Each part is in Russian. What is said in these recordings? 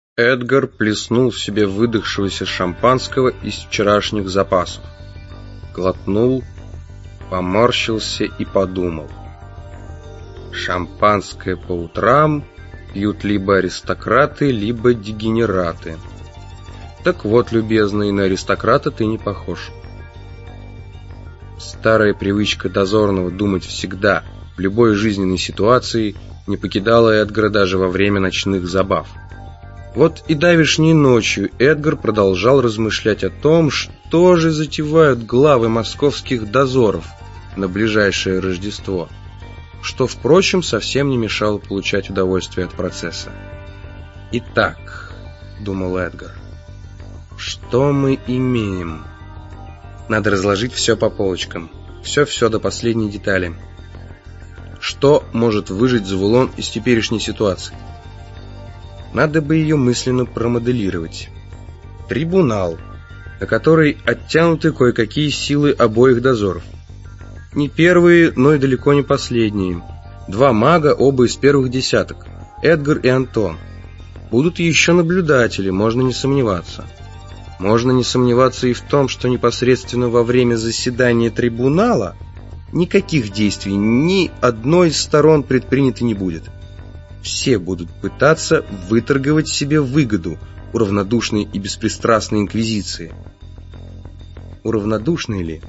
Эдгар плеснул в себе выдохшегося шампанского из вчерашних запасов. Глотнул, поморщился и подумал. Шампанское по утрам пьют либо аристократы, либо дегенераты. Так вот, любезный, на аристократа ты не похож. Старая привычка дозорного думать всегда, в любой жизненной ситуации, не покидала Эдгара даже во время ночных забав. Вот и давешней ночью Эдгар продолжал размышлять о том, что же затевают главы московских дозоров на ближайшее Рождество, что, впрочем, совсем не мешало получать удовольствие от процесса. «Итак», — думал Эдгар, — «что мы имеем?» Надо разложить все по полочкам, все до последней детали. Что может выжить Завулон из теперешней ситуации? Надо бы ее мысленно промоделировать. Трибунал, на который оттянуты кое-какие силы обоих дозоров. Не первые, но и далеко не последние. Два мага, оба из первых десяток, Эдгар и Антон. Будут еще наблюдатели, можно не сомневаться. Можно не сомневаться и в том, что непосредственно во время заседания трибунала никаких действий ни одной из сторон предпринято не будет. Все будут пытаться выторговать себе выгоду у равнодушной и беспристрастной инквизиции. Уравнодушной ли?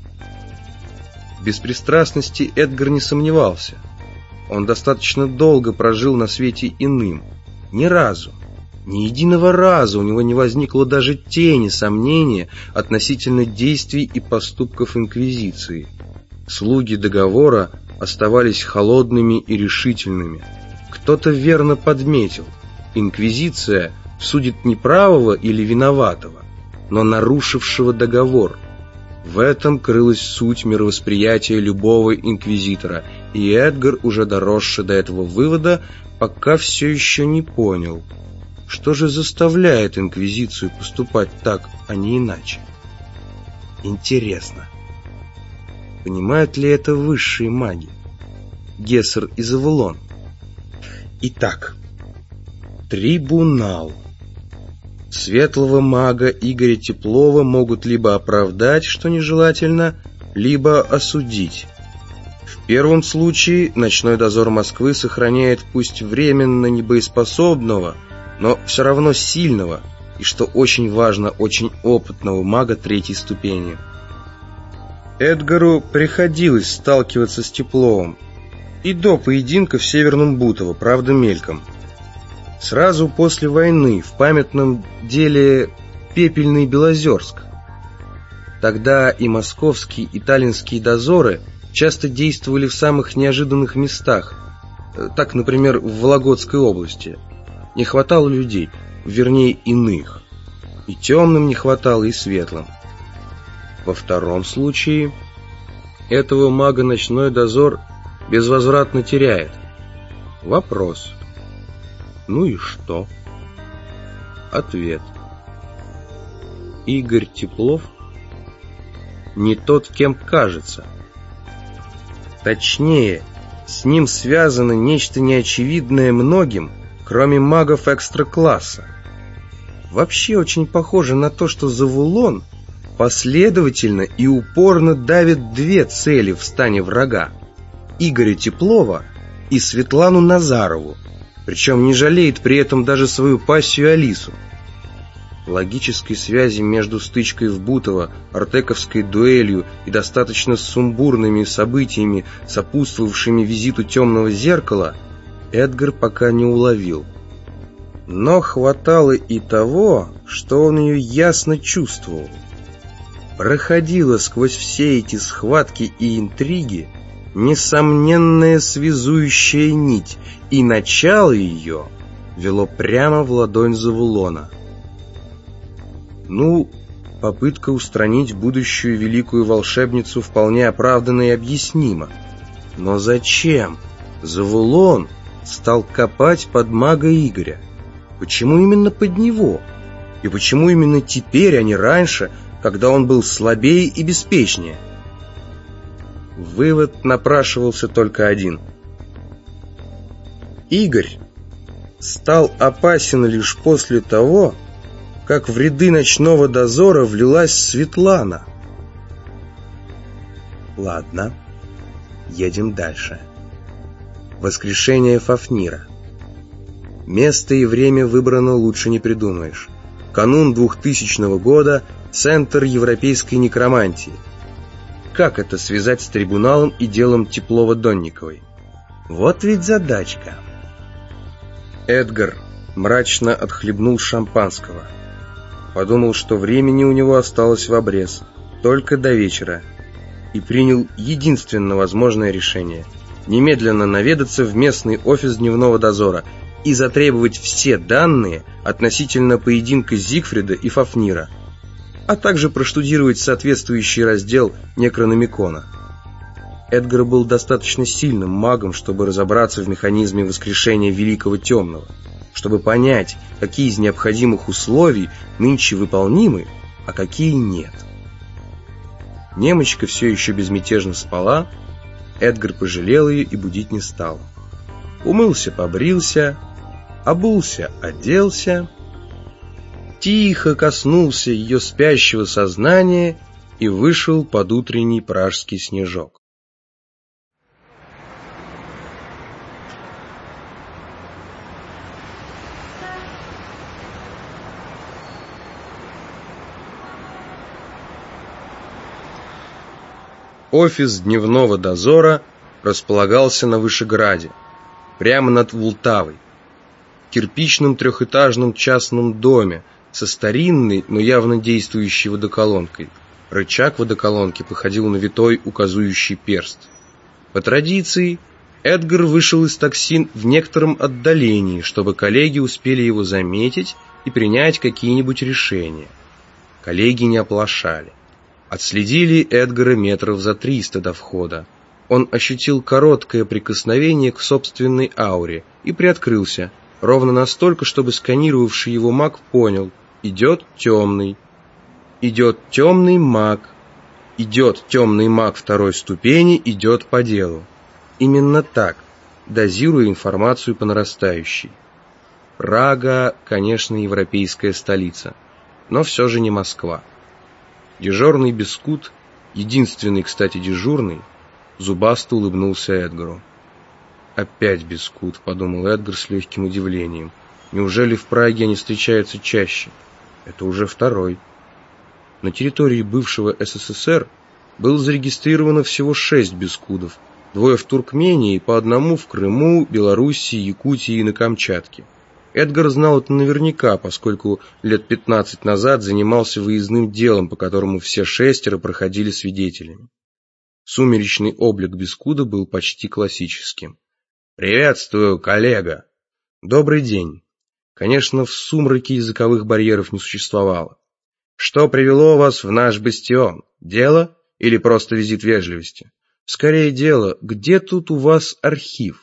В беспристрастности Эдгар не сомневался. Он достаточно долго прожил на свете иным. Ни разу, ни единого раза у него не возникло даже тени сомнения относительно действий и поступков инквизиции. Слуги договора оставались холодными и решительными. Кто-то верно подметил: инквизиция судит не правого или виноватого, но нарушившего договор. В этом крылась суть мировосприятия любого инквизитора, и Эдгар, уже доросший до этого вывода, пока все еще не понял, что же заставляет инквизицию поступать так, а не иначе. Интересно, понимают ли это высшие маги, Гессер и Завулон? Итак, трибунал. Светлого мага Игоря Теплова могут либо оправдать, что нежелательно, либо осудить. В первом случае ночной дозор Москвы сохраняет пусть временно небоеспособного, но все равно сильного и, что очень важно, очень опытного мага третьей ступени. Эдгару приходилось сталкиваться с Тепловым и до поединка в Северном Бутово, правда мельком. Сразу после войны в памятном деле «Пепельный Белозерск». Тогда и московские, и таллинские дозоры часто действовали в самых неожиданных местах. Так, например, в Вологодской области. Не хватало людей, вернее иных. И темным не хватало, и светлым. Во втором случае этого мага ночной дозор безвозвратно теряет. Вопрос: ну и что? Ответ: Игорь Теплов не тот, кем кажется. Точнее, с ним связано нечто неочевидное многим, кроме магов экстра-класса. Вообще очень похоже на то, что Завулон последовательно и упорно давит две цели в стане врага: Игоря Теплова и Светлану Назарову, причем не жалеет при этом даже свою пассию Алису. Логической связи между стычкой в Бутово, артековской дуэлью и достаточно сумбурными событиями, сопутствовавшими визиту темного зеркала, Эдгар пока не уловил. Но хватало и того, что он ее ясно чувствовал. Проходила сквозь все эти схватки и интриги несомненная связующая нить, и начало ее вело прямо в ладонь Завулона. Ну, попытка устранить будущую великую волшебницу вполне оправдана и объяснима. Но зачем Завулон стал копать под мага Игоря? Почему именно под него? И почему именно теперь, а не раньше, когда он был слабее и беспечнее? Вывод напрашивался только один. Игорь стал опасен лишь после того, как в ряды ночного дозора влилась Светлана. Ладно, едем дальше. Воскрешение Фафнира. Место и время выбрано лучше не придумаешь. Канун 2000 года, Центр европейской некромантии. Как это связать с трибуналом и делом Теплова-Донниковой? Вот ведь задачка. Эдгар мрачно отхлебнул шампанского. Подумал, что времени у него осталось в обрез, только до вечера, и принял единственно возможное решение – немедленно наведаться в местный офис дневного дозора и затребовать все данные относительно поединка Зигфрида и Фафнира, а также проштудировать соответствующий раздел Некрономикона. Эдгар был достаточно сильным магом, чтобы разобраться в механизме воскрешения Великого Темного, чтобы понять, какие из необходимых условий нынче выполнимы, а какие нет. Немочка все еще безмятежно спала. Эдгар пожалел ее и будить не стал. Умылся, побрился, обулся, оделся, тихо коснулся ее спящего сознания и вышел под утренний пражский снежок. Офис дневного дозора располагался на Вышеграде, прямо над Вултавой, в кирпичном трехэтажном частном доме со старинной, но явно действующей водоколонкой. Рычаг водоколонки походил на витой указующий перст. По традиции, Эдгар вышел из такси в некотором отдалении, чтобы коллеги успели его заметить и принять какие-нибудь решения. Коллеги не оплошали. Отследили Эдгара метров за 300 до входа. Он ощутил короткое прикосновение к собственной ауре и приоткрылся, ровно настолько, чтобы сканировавший его маг понял: идет темный. Идет темный маг. Идет темный маг второй ступени, идет по делу. Именно так, дозируя информацию по нарастающей. Прага, конечно, европейская столица, но все же не Москва. Дежурный Бескут, единственный, кстати, дежурный, зубасто улыбнулся Эдгару. «Опять Бескут», — подумал Эдгар с легким удивлением. «Неужели в Праге они встречаются чаще? Это уже второй». На территории бывшего СССР было зарегистрировано всего 6 Бескудов, 2 в Туркмении и по 1 в Крыму, Белоруссии, Якутии и на Камчатке. Эдгар знал это наверняка, поскольку лет 15 назад занимался выездным делом, по которому все 6 проходили свидетелями. Сумеречный облик Бескуда был почти классическим. «Приветствую, коллега!» «Добрый день!» Конечно, в сумраке языковых барьеров не существовало. «Что привело вас в наш бастион? Дело или просто визит вежливости?» «Скорее дело. Где тут у вас архив?»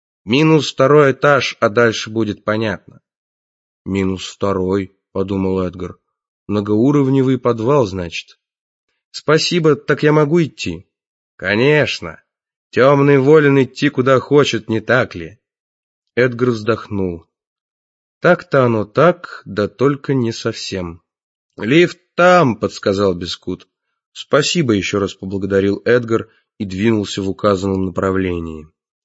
«-2 этаж, а дальше будет понятно». «-2», подумал Эдгар. «Многоуровневый подвал, значит». «Спасибо, так я могу идти?» «Конечно. Темный волен идти куда хочет, не так ли?» Эдгар вздохнул. «Так-то оно так, да только не совсем». «Лифт там», — подсказал Бескут. «Спасибо», — еще раз поблагодарил Эдгар и двинулся в указанном направлении.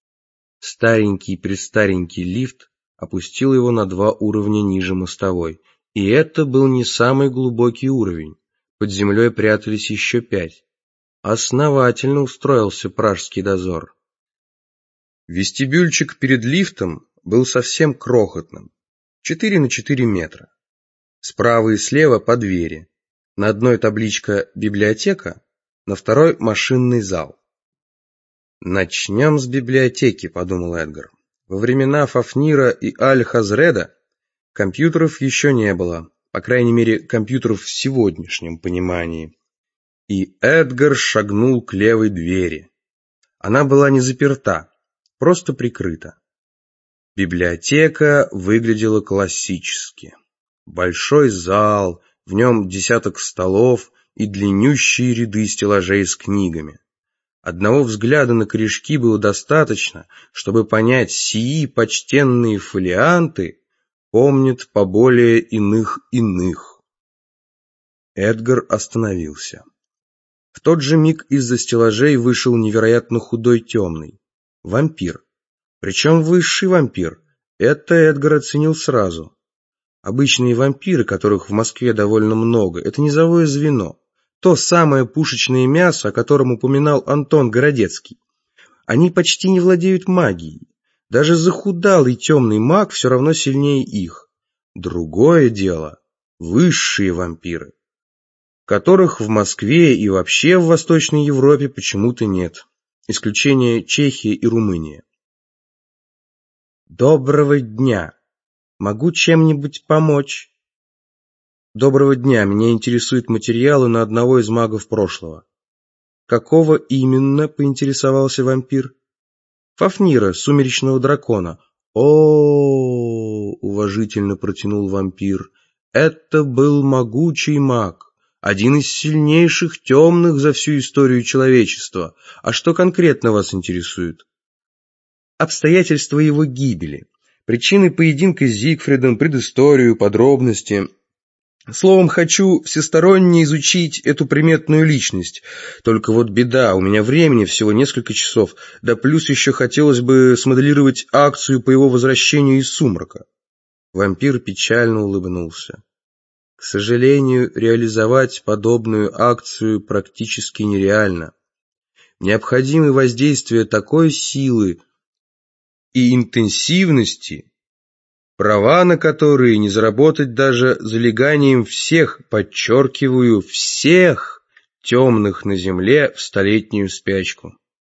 Старенький-престаренький лифт опустил его на 2 уровня ниже мостовой, и это был не самый глубокий уровень. Под землей прятались еще 5. Основательно устроился пражский дозор. Вестибюльчик перед лифтом был совсем крохотным, 4 на 4 метра. Справа и слева по двери. На одной табличка «Библиотека», на второй «Машинный зал». «Начнем с библиотеки», — подумал Эдгар. Во времена Фафнира и Аль-Хазреда компьютеров еще не было, по крайней мере, компьютеров в сегодняшнем понимании. И Эдгар шагнул к левой двери. Она была не заперта, просто прикрыта. Библиотека выглядела классически. Большой зал, в нем 10 столов и длиннющие ряды стеллажей с книгами. Одного взгляда на корешки было достаточно, чтобы понять, сии почтенные фолианты помнят поболее иных. Эдгар остановился. В тот же миг из-за стеллажей вышел невероятно худой темный. Вампир. Причем высший вампир. Это Эдгар оценил сразу. Обычные вампиры, которых в Москве довольно много, это низовое звено. То самое пушечное мясо, о котором упоминал Антон Городецкий. Они почти не владеют магией. Даже захудалый темный маг все равно сильнее их. Другое дело — высшие вампиры, которых в Москве и вообще в Восточной Европе почему-то нет. Исключение Чехия и Румыния. «Доброго дня! Могу чем-нибудь помочь?» «Доброго дня, меня интересуют материалы на одного из магов прошлого». «Какого именно?» — поинтересовался вампир. «Фафнира, сумеречного дракона». «О-о-о!» — уважительно протянул вампир. «Это был могучий маг, один из сильнейших темных за всю историю человечества. А что конкретно вас интересует?» «Обстоятельства его гибели, причины поединка с Зигфридом, предысторию, подробности. Словом, хочу всесторонне изучить эту приметную личность. Только вот беда, у меня времени всего несколько часов, да плюс еще хотелось бы смоделировать акцию по его возвращению из сумрака». Вампир печально улыбнулся. «К сожалению, реализовать подобную акцию практически нереально. Необходимы воздействия такой силы и интенсивности, права на которые не заработать даже залеганием всех, подчеркиваю, всех темных на земле в столетнюю спячку».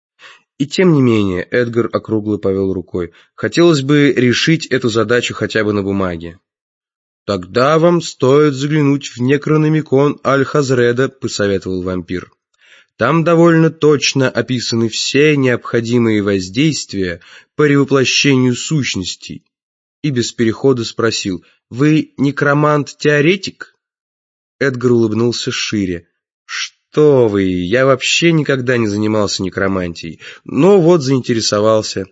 И тем не менее, Эдгар округло повел рукой, хотелось бы решить эту задачу хотя бы на бумаге. «Тогда вам стоит заглянуть в Некрономикон Аль-Хазреда», — посоветовал вампир. «Там довольно точно описаны все необходимые воздействия по ревоплощению сущностей». И без перехода спросил: «Вы некромант-теоретик?» Эдгар улыбнулся шире. «Что вы, я вообще никогда не занимался некромантией, но вот заинтересовался».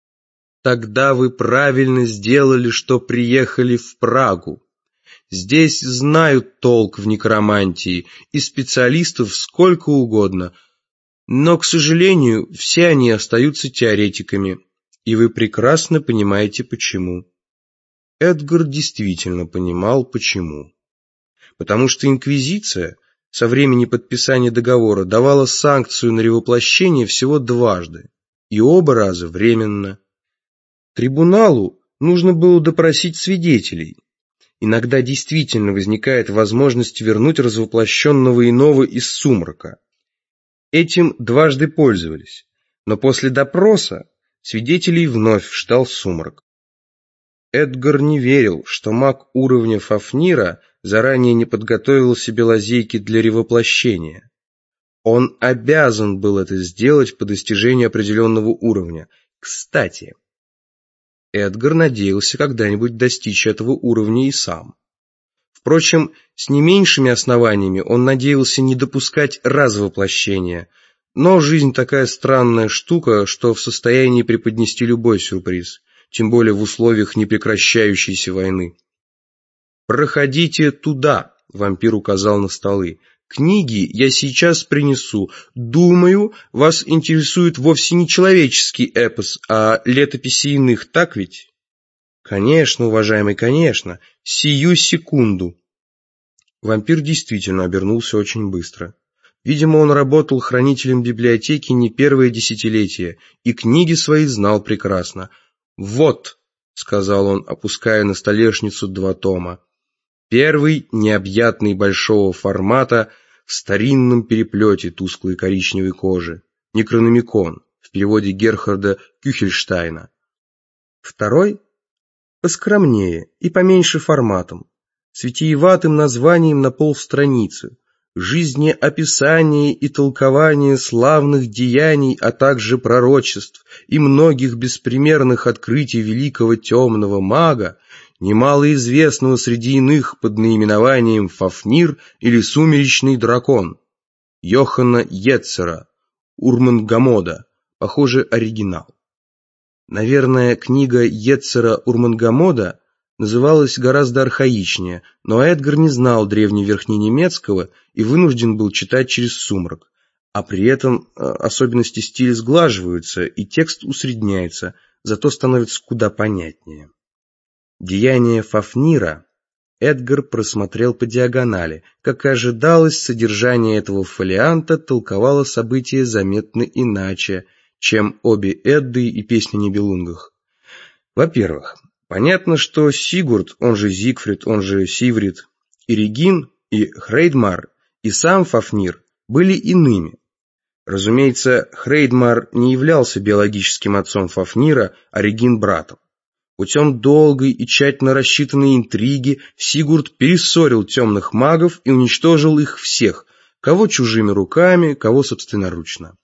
«Тогда вы правильно сделали, что приехали в Прагу. Здесь знают толк в некромантии, и специалистов сколько угодно, но, к сожалению, все они остаются теоретиками, и вы прекрасно понимаете, почему». Эдгар действительно понимал, почему. Потому что Инквизиция со времени подписания договора давала санкцию на ревоплощение всего дважды, и оба раза временно. Трибуналу нужно было допросить свидетелей. Иногда действительно возникает возможность вернуть развоплощенного иного из сумрака. Этим дважды пользовались, но после допроса свидетелей вновь ждал сумрак. Эдгар не верил, что маг уровня Фафнира заранее не подготовил себе лазейки для ревоплощения. Он обязан был это сделать по достижению определенного уровня. Кстати, Эдгар надеялся когда-нибудь достичь этого уровня и сам. Впрочем, с не меньшими основаниями он надеялся не допускать развоплощения, но жизнь такая странная штука, что в состоянии преподнести любой сюрприз, тем более в условиях непрекращающейся войны. «Проходите туда», — вампир указал на столы. «Книги я сейчас принесу. Думаю, вас интересует вовсе не человеческий эпос, а летописи иных, так ведь?» «Конечно, уважаемый, конечно. Сию секунду». Вампир действительно обернулся очень быстро. Видимо, он работал хранителем библиотеки не первое десятилетие, и книги свои знал прекрасно. «Вот», — сказал он, опуская на столешницу 2 тома. Первый, необъятный, большого формата, в старинном переплете тусклой коричневой кожи. Некрономикон, в переводе Герхарда Кюхельштайна. Второй, поскромнее и поменьше форматом, с витиеватым названием на полстраницы. Жизнеописание и толкование славных деяний, а также пророчеств и многих беспримерных открытий великого темного мага, немало известного среди иных под наименованием Фафнир или Сумеречный дракон, Йоханна Йетцера, Урмангамода, похоже, оригинал. Наверное, книга Йецера Урмангамода называлась гораздо архаичнее, но Эдгар не знал древневерхненемецкого и вынужден был читать через сумрак. А при этом особенности стиля сглаживаются, и текст усредняется, зато становится куда понятнее. Деяния Фафнира Эдгар просмотрел по диагонали. Как и ожидалось, содержание этого фолианта толковало события заметно иначе, чем обе Эдды и песни о Нибелунгах. Во-первых, понятно, что Сигурд, он же Зигфрид, он же Сиврид, и Регин, и Хрейдмар, и сам Фафнир были иными. Разумеется, Хрейдмар не являлся биологическим отцом Фафнира, а Регин братом. Путем долгой и тщательно рассчитанной интриги Сигурд перессорил темных магов и уничтожил их всех, кого чужими руками, кого собственноручно.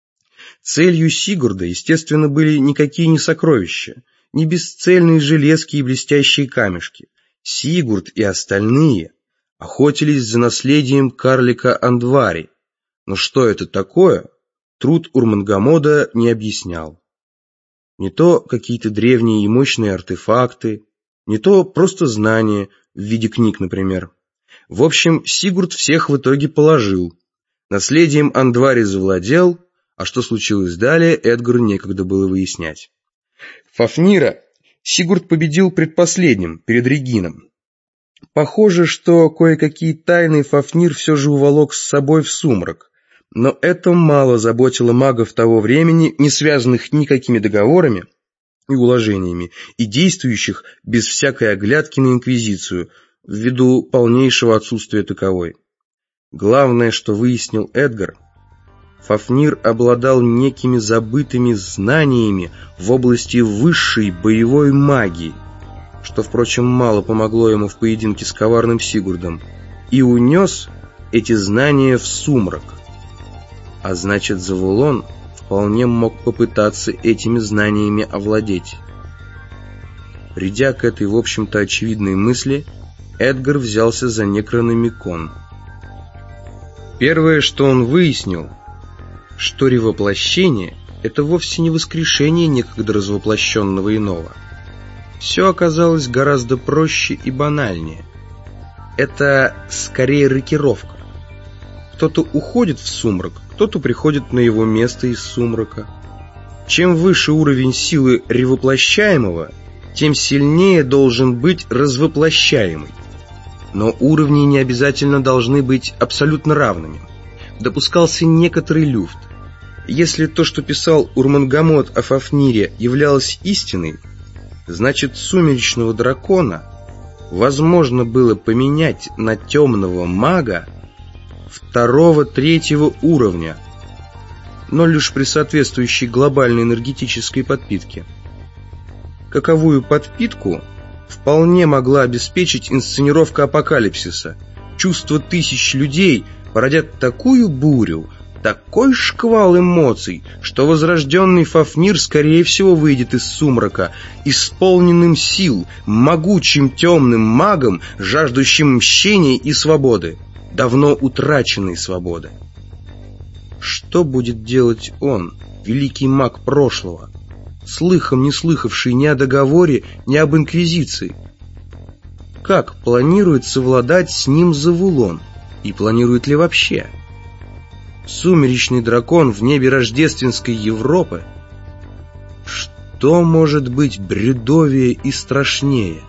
Целью Сигурда, естественно, были никакие не сокровища, не бесцельные железки и блестящие камешки. Сигурд и остальные охотились за наследием карлика Андвари. Но что это такое, труд Урмангамода не объяснял. Не то какие-то древние и мощные артефакты, не то просто знания, в виде книг, например. В общем, Сигурд всех в итоге положил. Наследием Андвари завладел, а что случилось далее, Эдгару некогда было выяснять. Фафнира Сигурд победил предпоследним, перед Регином. Похоже, что кое-какие тайны Фафнир все же уволок с собой в сумрак. Но это мало заботило магов того времени, не связанных никакими договорами и уложениями, и действующих без всякой оглядки на инквизицию, ввиду полнейшего отсутствия таковой. Главное, что выяснил Эдгар, Фафнир обладал некими забытыми знаниями в области высшей боевой магии, что, впрочем, мало помогло ему в поединке с коварным Сигурдом, и унес эти знания в сумрак. А значит, Завулон вполне мог попытаться этими знаниями овладеть. Придя к этой, в общем-то, очевидной мысли, Эдгар взялся за Некрономикон. Первое, что он выяснил, что ревоплощение — это вовсе не воскрешение некогда развоплощенного иного. Все оказалось гораздо проще и банальнее. Это скорее рокировка. Кто-то уходит в сумрак, кто-то приходит на его место из сумрака. Чем выше уровень силы ревоплощаемого, тем сильнее должен быть развоплощаемый. Но уровни не обязательно должны быть абсолютно равными. Допускался некоторый люфт. Если то, что писал Урмангамод о Фафнире, являлось истиной, значит, сумеречного дракона возможно было поменять на темного мага второго-третьего уровня, но лишь при соответствующей глобальной энергетической подпитке. Каковую подпитку вполне могла обеспечить инсценировка апокалипсиса. Чувства тысяч людей породят такую бурю, такой шквал эмоций, что возрожденный Фафнир, скорее всего, выйдет из сумрака, исполненным сил, могучим темным магом, жаждущим мщения и свободы, давно утраченной свободы. Что будет делать он, великий маг прошлого, слыхом не слыхавший ни о договоре, ни об инквизиции? Как планирует совладать с ним Завулон? И планирует ли вообще? Сумеречный дракон в небе рождественской Европы? Что может быть бредовее и страшнее?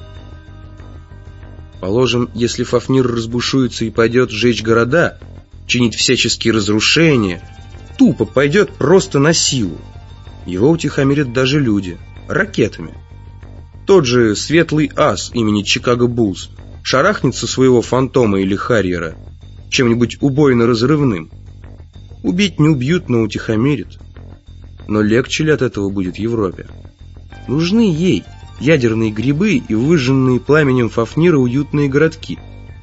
Положим, если Фафнир разбушуется и пойдет сжечь города, чинить всяческие разрушения, тупо пойдет просто на силу, его утихомирят даже люди, ракетами. Тот же светлый ас имени Чикаго Буллс шарахнется своего фантома или харьера чем-нибудь убойно-разрывным. Убить не убьют, но утихомирят. Но легче ли от этого будет Европе? Нужны ей ядерные грибы и выжженные пламенем Фафнира уютные городки.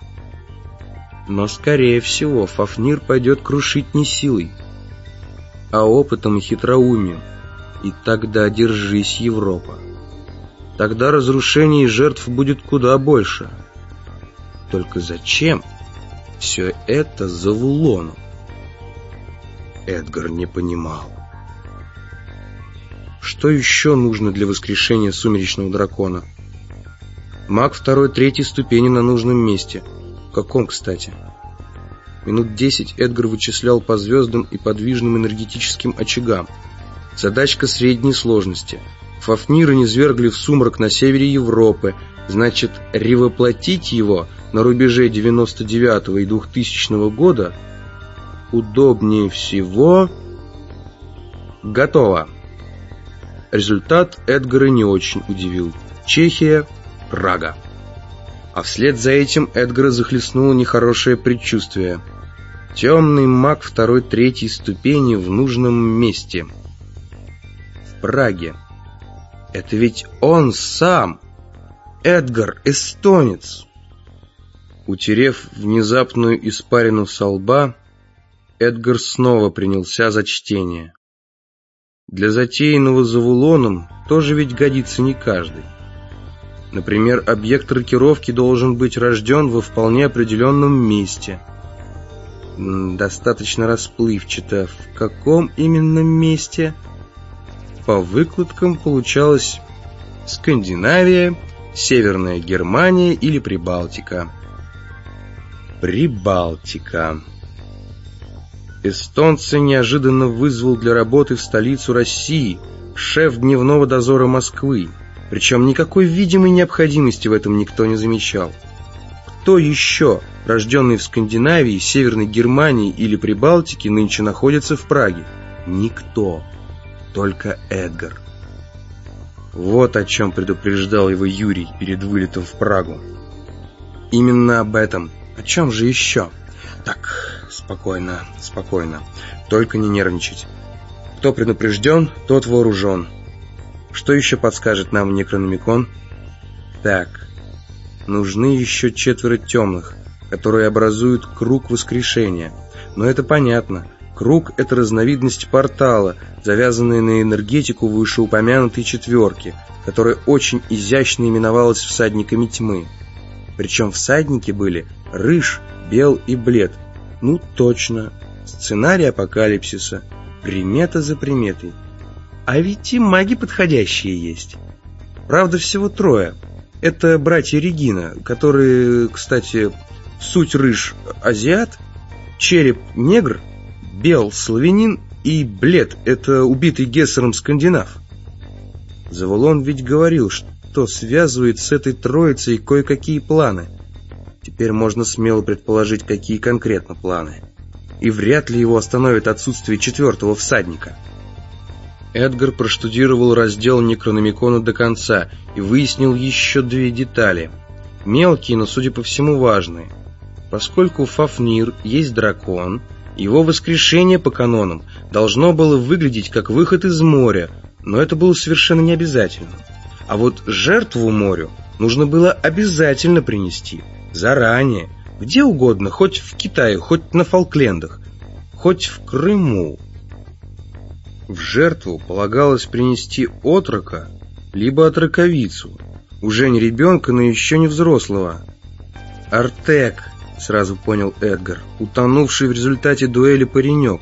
Но, скорее всего, Фафнир пойдет крушить не силой, а опытом и хитроумием. И тогда держись, Европа. Тогда разрушений и жертв будет куда больше. Только зачем все это Завулону? Эдгар не понимал. Что еще нужно для воскрешения сумеречного дракона? Маг второй-третьей ступени на нужном месте. В каком, кстати? Минут 10 Эдгар вычислял по звездам и подвижным энергетическим очагам. Задачка средней сложности. Фафнира низвергли в сумрак на севере Европы. Значит, ревоплотить его на рубеже 99-го и 2000-го года удобнее всего... Готово. Результат Эдгара не очень удивил. Чехия, Прага. А вслед за этим Эдгара захлестнуло нехорошее предчувствие. Темный маг второй-третьей ступени в нужном месте. В Праге. Это ведь он сам, Эдгар, эстонец. Утерев внезапную испарину со лба, Эдгар снова принялся за чтение. Для затеянного завулоном тоже ведь годится не каждый. Например, объект рокировки должен быть рожден во вполне определенном месте. Достаточно расплывчато. В каком именно месте? По выкладкам получалось Скандинавия, Северная Германия или Прибалтика. Прибалтика. Эстонца неожиданно вызвал для работы в столицу России шеф дневного дозора Москвы. Причем никакой видимой необходимости в этом никто не замечал. Кто еще, рожденный в Скандинавии, Северной Германии или Прибалтике, нынче находится в Праге? Никто. Только Эдгар. Вот о чем предупреждал его Юрий перед вылетом в Прагу. Именно об этом. О чем же еще? Так, спокойно, спокойно. Только не нервничать. Кто предупрежден, тот вооружен. Что еще подскажет нам Некрономикон? Так, нужны еще 4 темных, которые образуют круг воскрешения. Но это понятно. Круг — это разновидность портала, завязанная на энергетику вышеупомянутой 4, которая очень изящно именовалась всадниками тьмы. Причем всадники были Рыж, Бел и Блед. Ну точно, сценарий апокалипсиса, примета за приметой. А ведь и маги подходящие есть. Правда, всего 3. Это братья Регина, которые, кстати, суть Рыж — азиат, Череп — негр, Бел — славянин и Блед — это убитый Гессером скандинав. Завулон ведь говорил, что связывает с этой троицей кое-какие планы. Теперь можно смело предположить, какие конкретно планы. И вряд ли его остановит отсутствие 4-го всадника. Эдгар проштудировал раздел Некрономикона до конца и выяснил еще 2 детали. Мелкие, но, судя по всему, важные. Поскольку Фафнир есть дракон, его воскрешение по канонам должно было выглядеть как выход из моря, но это было совершенно не обязательно. А вот жертву морю нужно было обязательно принести. Заранее. Где угодно, хоть в Китае, хоть на Фолклендах, хоть в Крыму. В жертву полагалось принести отрока, либо отроковицу. Уже не ребенка, но еще не взрослого. Артек, сразу понял Эдгар, утонувший в результате дуэли паренек.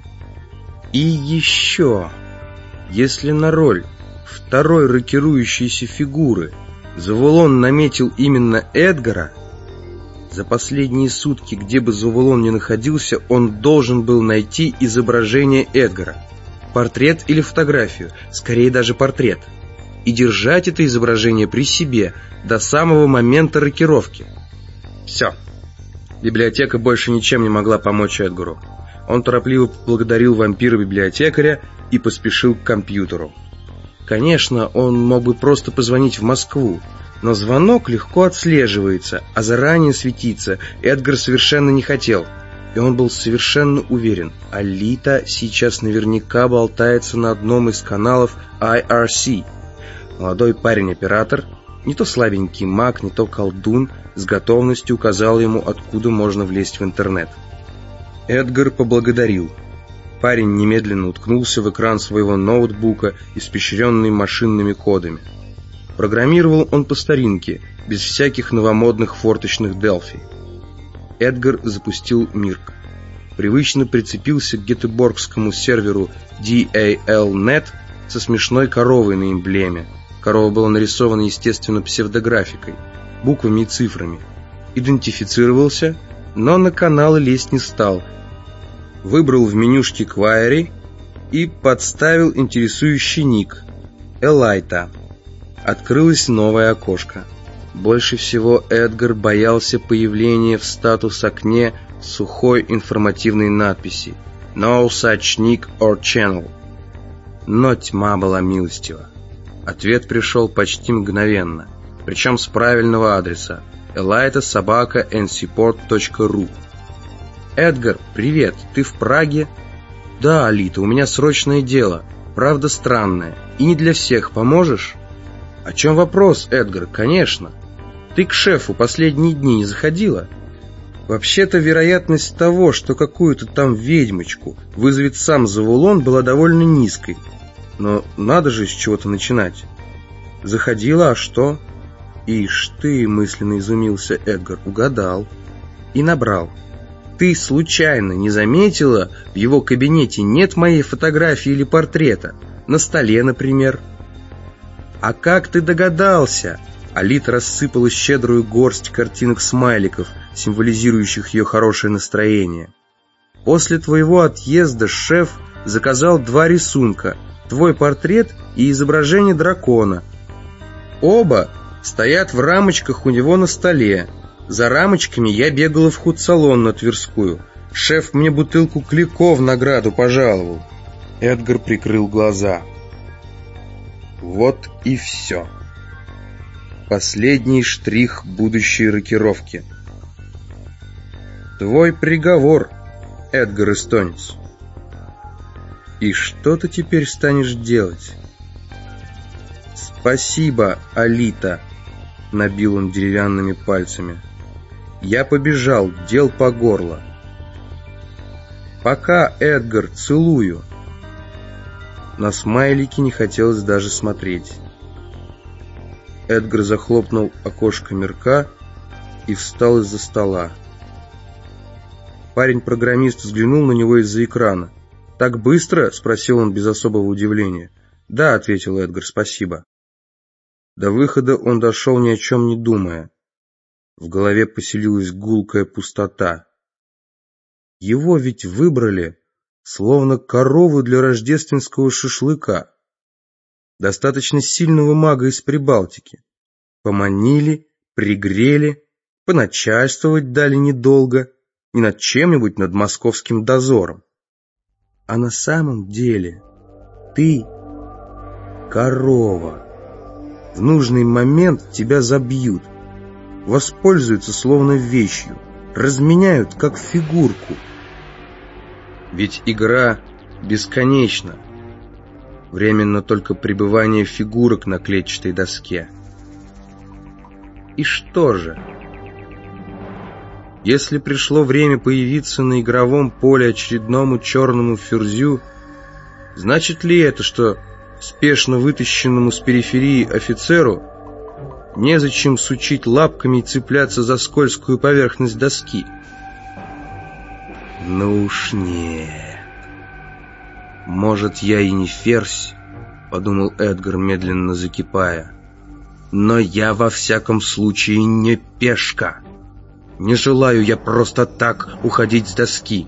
И еще, если на роль второй рокирующейся фигуры Завулон наметил именно Эдгара, за последние сутки, где бы Завулон ни находился, он должен был найти изображение Эдгара. Портрет или фотографию, скорее даже портрет. И держать это изображение при себе до самого момента рокировки. Все. Библиотека больше ничем не могла помочь Эдгару. Он торопливо поблагодарил вампира-библиотекаря и поспешил к компьютеру. Конечно, он мог бы просто позвонить в Москву, но звонок легко отслеживается, а заранее светиться Эдгар совершенно не хотел. И он был совершенно уверен, Алита сейчас наверняка болтается на одном из каналов IRC. Молодой парень-оператор, не то слабенький маг, не то колдун, с готовностью указал ему, откуда можно влезть в интернет. Эдгар поблагодарил. Парень немедленно уткнулся в экран своего ноутбука, испещренный машинными кодами. Программировал он по старинке, без всяких новомодных форточных Делфи. Эдгар запустил Мирк. привычно прицепился к гетеборгскому серверу DAL.net со смешной коровой на эмблеме. Корова была нарисована, естественно, псевдографикой, буквами и цифрами. Идентифицировался, но на каналы лезть не стал. Выбрал в менюшке Query и подставил интересующий ник Элайта. Открылось новое окошко. Больше всего Эдгар боялся появления в статус-окне сухой информативной надписи «No such nick or channel». Но тьма была милостива. Ответ пришел почти мгновенно, причем с правильного адреса elita@ncport.ru. «Эдгар, привет, ты в Праге?» «Да, Алита, у меня срочное дело, правда странное, и не для всех, поможешь?» «О чем вопрос, Эдгар? Конечно. Ты к шефу последние дни не заходила?» «Вообще-то вероятность того, что какую-то там ведьмочку вызовет сам Завулон, была довольно низкой. Но надо же с чего-то начинать». «Заходила, а что?» «Ишь ты», — мысленно изумился Эдгар, — «угадал». И набрал. «Ты случайно не заметила, в его кабинете нет моей фотографии или портрета? На столе, например?» «А как ты догадался?» Алита рассыпала щедрую горсть картинок-смайликов, символизирующих ее хорошее настроение. «После твоего отъезда шеф заказал 2 рисунка, твой портрет и изображение дракона. Оба стоят в рамочках у него на столе. За рамочками я бегала в худсалон на Тверскую. Шеф мне бутылку Клико в награду пожаловал». Эдгар прикрыл глаза. Вот и все. Последний штрих будущей рокировки. Твой приговор, Эдгар Эстонец. И что ты теперь станешь делать? Спасибо, Алита, набил он деревянными пальцами. Я побежал, дел по горло. Пока, Эдгар, целую. На смайлики не хотелось даже смотреть. Эдгар захлопнул окошко мирка и встал из-за стола. Парень-программист взглянул на него из-за экрана. «Так быстро?» — спросил он без особого удивления. «Да», — ответил Эдгар, — «спасибо». До выхода он дошел ни о чем не думая. В голове поселилась гулкая пустота. Его ведь выбрали, словно корову для рождественского шашлыка. Достаточно сильного мага из Прибалтики. Поманили, пригрели, поначальствовать дали недолго, не над чем-нибудь, над московским дозором. А на самом деле ты корова. В нужный момент тебя забьют, воспользуются словно вещью, разменяют как фигурку. Ведь игра бесконечна. Временно только пребывание фигурок на клетчатой доске. И что же? Если пришло время появиться на игровом поле очередному черному ферзю, значит ли это, что спешно вытащенному с периферии офицеру незачем сучить лапками и цепляться за скользкую поверхность доски? Ну уж нет. «Может, я и не ферзь», — подумал Эдгар, медленно закипая, «но я во всяком случае не пешка. Не желаю я просто так уходить с доски.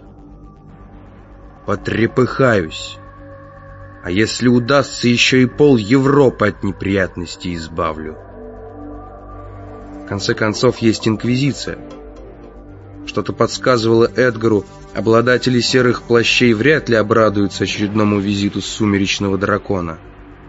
Потрепыхаюсь. А если удастся, еще и пол Европы от неприятностей избавлю. В конце концов, есть инквизиция». Что-то подсказывало Эдгару, обладатели серых плащей вряд ли обрадуются очередному визиту сумеречного дракона.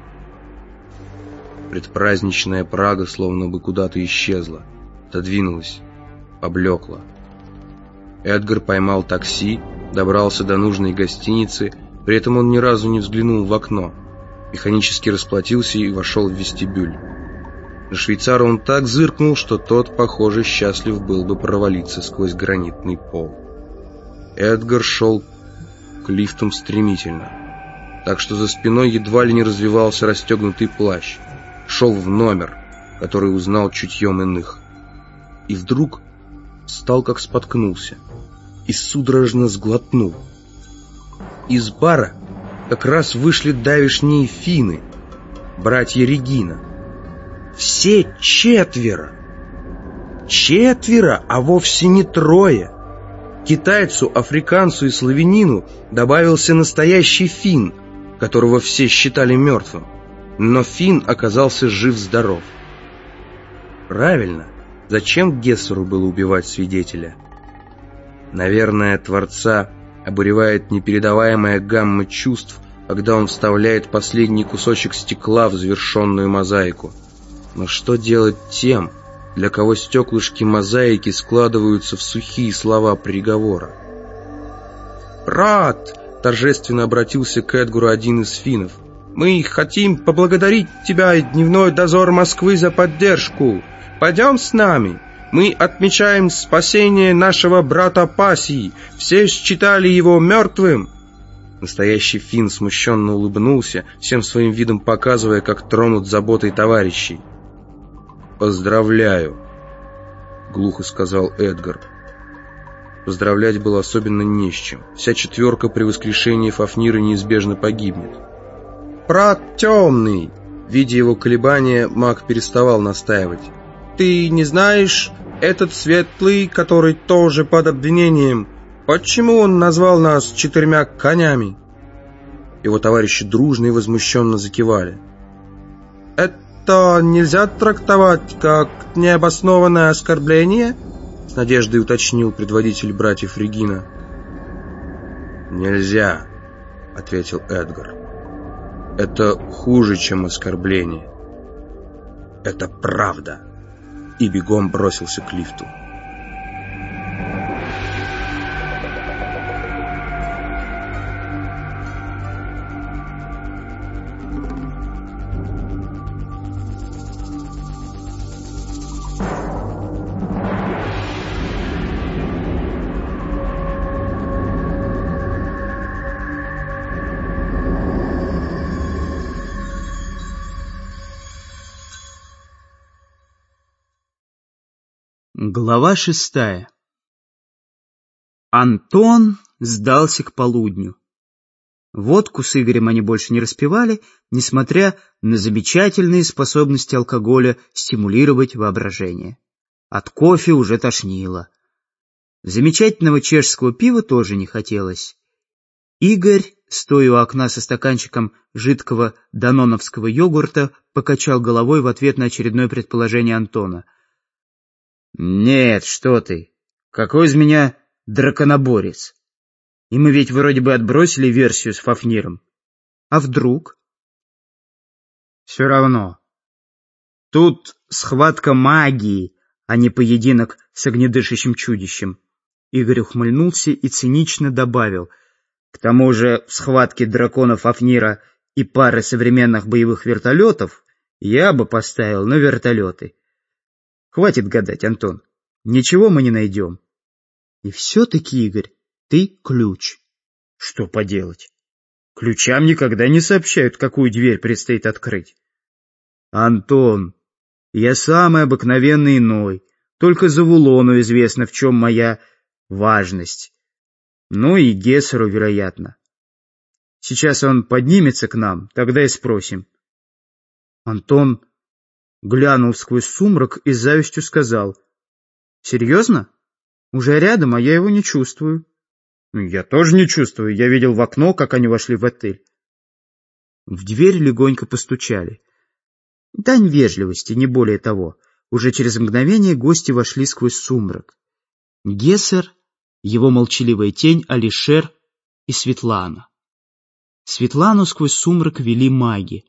Предпраздничная Прага словно бы куда-то исчезла, отодвинулась, поблекла. Эдгар поймал такси, добрался до нужной гостиницы, при этом он ни разу не взглянул в окно, механически расплатился и вошел в вестибюль. На швейцара он так зыркнул, что тот, похоже, счастлив был бы провалиться сквозь гранитный пол. Эдгар шел к лифтам стремительно, так что за спиной едва ли не развивался расстегнутый плащ. Шел в номер, который узнал чутьем иных. И вдруг стал как споткнулся. и судорожно сглотнул. Из бара как раз вышли давешние финны, братья Регина. Все четверо! Четверо, а вовсе не трое! Китайцу, африканцу и славянину добавился настоящий финн, которого все считали мертвым. Но финн оказался жив-здоров. Правильно, зачем Гессеру было убивать свидетеля? Наверное, Творца обуревает непередаваемая гамма чувств, когда он вставляет последний кусочек стекла в завершенную мозаику. Но что делать тем, для кого стеклышки мозаики складываются в сухие слова приговора? «Брат!» — торжественно обратился к Эдгару один из финнов. «Мы хотим поблагодарить тебя и дневной дозор Москвы за поддержку. Пойдем с нами. Мы отмечаем спасение нашего брата Паси. Все считали его мертвым». Настоящий финн смущенно улыбнулся, всем своим видом показывая, как тронут заботой товарищей. «Поздравляю», — глухо сказал Эдгар. Поздравлять было особенно не с чем. Вся четверка при воскрешении Фафнира неизбежно погибнет. «Брат темный!» Видя его колебания, маг переставал настаивать. «Ты не знаешь, этот светлый, который тоже под обвинением, почему он назвал нас 4 конями?» Его товарищи дружно и возмущенно закивали. «Это нельзя трактовать как необоснованное оскорбление?» — с надеждой уточнил предводитель братьев Регина. «Нельзя», — ответил Эдгар. «Это хуже, чем оскорбление. Это правда». И бегом бросился к лифту. Глава 6. Антон сдался к полудню. Водку с Игорем они больше не распивали, несмотря на замечательные способности алкоголя стимулировать воображение. От кофе уже тошнило. Замечательного чешского пива тоже не хотелось. Игорь, стоя у окна со стаканчиком жидкого даноновского йогурта, покачал головой в ответ на очередное предположение Антона. «Нет, что ты! Какой из меня драконоборец? И мы ведь вроде бы отбросили версию с Фафниром. А вдруг?» «Все равно. Тут схватка магии, а не поединок с огнедышащим чудищем». Игорь ухмыльнулся и цинично добавил. «К тому же в схватке дракона Фафнира и пары современных боевых вертолетов я бы поставил на вертолеты. Хватит гадать, Антон. Ничего мы не найдем. И все-таки, Игорь, ты ключ. Что поделать? Ключам никогда не сообщают, какую дверь предстоит открыть. Антон, я самый обыкновенный иной. Только Завулону известно, в чем моя важность. Ну и Гессеру, вероятно. Сейчас он поднимется к нам, тогда и спросим». Антон глянул сквозь сумрак и с завистью сказал: «Серьезно? Уже рядом, а я его не чувствую». «Я тоже не чувствую. Я видел в окно, как они вошли в отель». В дверь легонько постучали. Дань вежливости, не более того. Уже через мгновение гости вошли сквозь сумрак. Гессер, его молчаливая тень, Алишер и Светлана. Светлану сквозь сумрак вели маги.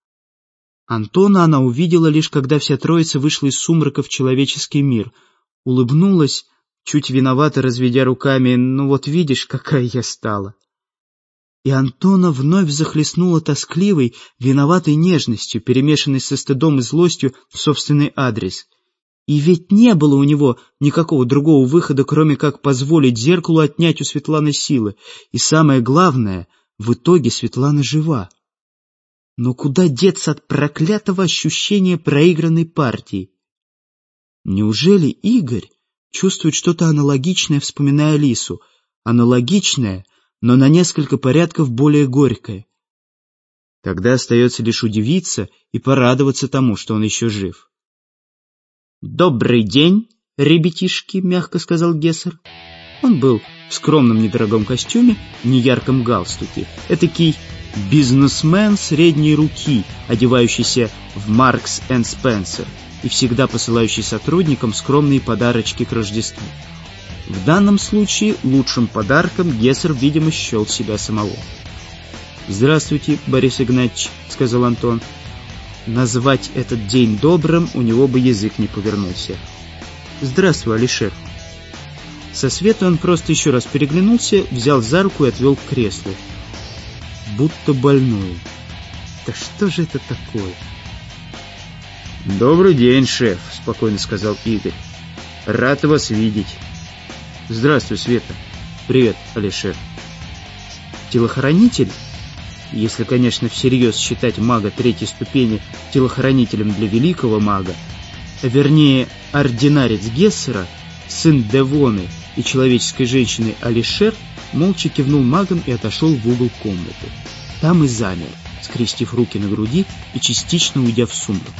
Антона она увидела лишь когда вся троица вышла из сумрака в человеческий мир. Улыбнулась, чуть виновато разведя руками: «Ну вот видишь, какая я стала». И Антона вновь захлестнула тоскливой, виноватой нежностью, перемешанной со стыдом и злостью в собственный адрес. И ведь не было у него никакого другого выхода, кроме как позволить зеркалу отнять у Светланы силы. И самое главное, в итоге Светлана жива. Но куда деться от проклятого ощущения проигранной партии? Неужели Игорь чувствует что-то аналогичное, вспоминая Алису. Аналогичное, но на несколько порядков более горькое. Тогда остается лишь удивиться и порадоваться тому, что он еще жив. «Добрый день, ребятишки», — мягко сказал Гессер. Он был в скромном недорогом костюме, неярком галстуке. Этакий бизнесмен средней руки, одевающийся в Маркс энд Спенсер и всегда посылающий сотрудникам скромные подарочки к Рождеству. В данном случае лучшим подарком Гессер, видимо, счел себя самого. «Здравствуйте, Борис Игнатьевич», — сказал Антон. Назвать этот день добрым у него бы язык не повернулся. «Здравствуй, Алишер». Со Светой он просто еще раз переглянулся, взял за руку и отвел к креслу. Будто больную. Да что же это такое? «Добрый день, шеф», — спокойно сказал Игорь. «Рад вас видеть». «Здравствуй, Света». «Привет, Алишер». Телохранитель, если, конечно, всерьез считать мага третьей ступени телохранителем для великого мага, вернее, ординарец Гессера, сын Девоны и человеческой женщины Алишер, молча кивнул магом и отошел в угол комнаты. Там и замер, скрестив руки на груди и частично уйдя в сумрак.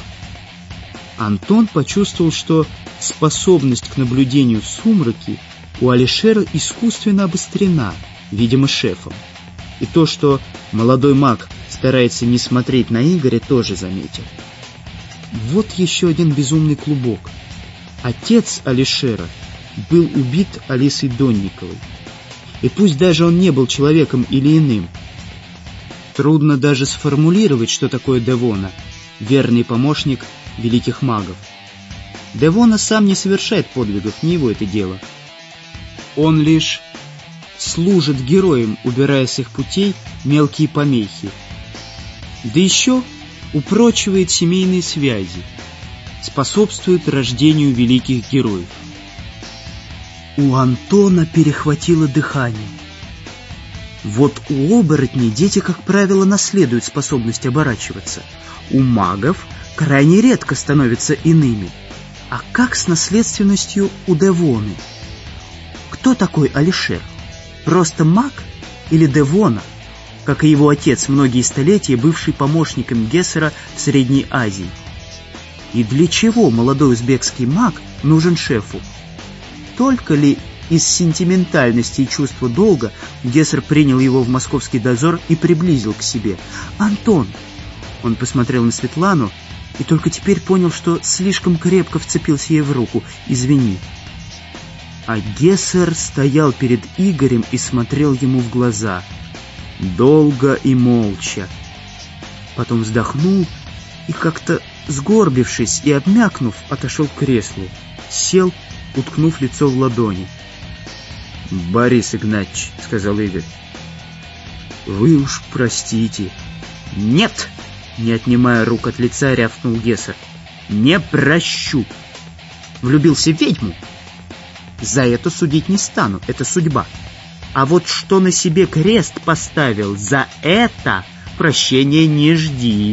Антон почувствовал, что способность к наблюдению в сумраке у Алишера искусственно обострена, видимо, шефом. И то, что молодой маг старается не смотреть на Игоря, тоже заметил. Вот еще один безумный клубок. Отец Алишера был убит Алисой Донниковой. И пусть даже он не был человеком или иным, трудно даже сформулировать, что такое Девона, верный помощник великих магов. Девона сам не совершает подвигов, не его это дело. Он лишь служит героям, убирая с их путей мелкие помехи. Да еще упрочивает семейные связи, способствует рождению великих героев. У Антона перехватило дыхание. Вот у оборотней дети, как правило, наследуют способность оборачиваться. У магов крайне редко становятся иными. А как с наследственностью у Девоны? Кто такой Алишер? Просто маг или Девона, как и его отец, многие столетия бывший помощником Гессера в Средней Азии? И для чего молодой узбекский маг нужен шефу? Только ли из сентиментальности и чувства долга Гессер принял его в московский дозор и приблизил к себе? «Антон!» Он посмотрел на Светлану и только теперь понял, что слишком крепко вцепился ей в руку. «Извини». А Гессер стоял перед Игорем и смотрел ему в глаза. Долго и молча. Потом вздохнул и, как-то сгорбившись и обмякнув, отошел к креслу. Сел, уткнув лицо в ладони. «Борис Игнатьевич», — сказал Игорь, — «вы уж простите». «Нет!» — не отнимая рук от лица, рявкнул Гессер. «Не прощу! Влюбился в ведьму? За это судить не стану, это судьба. А вот что на себе крест поставил, за это прощения не жди».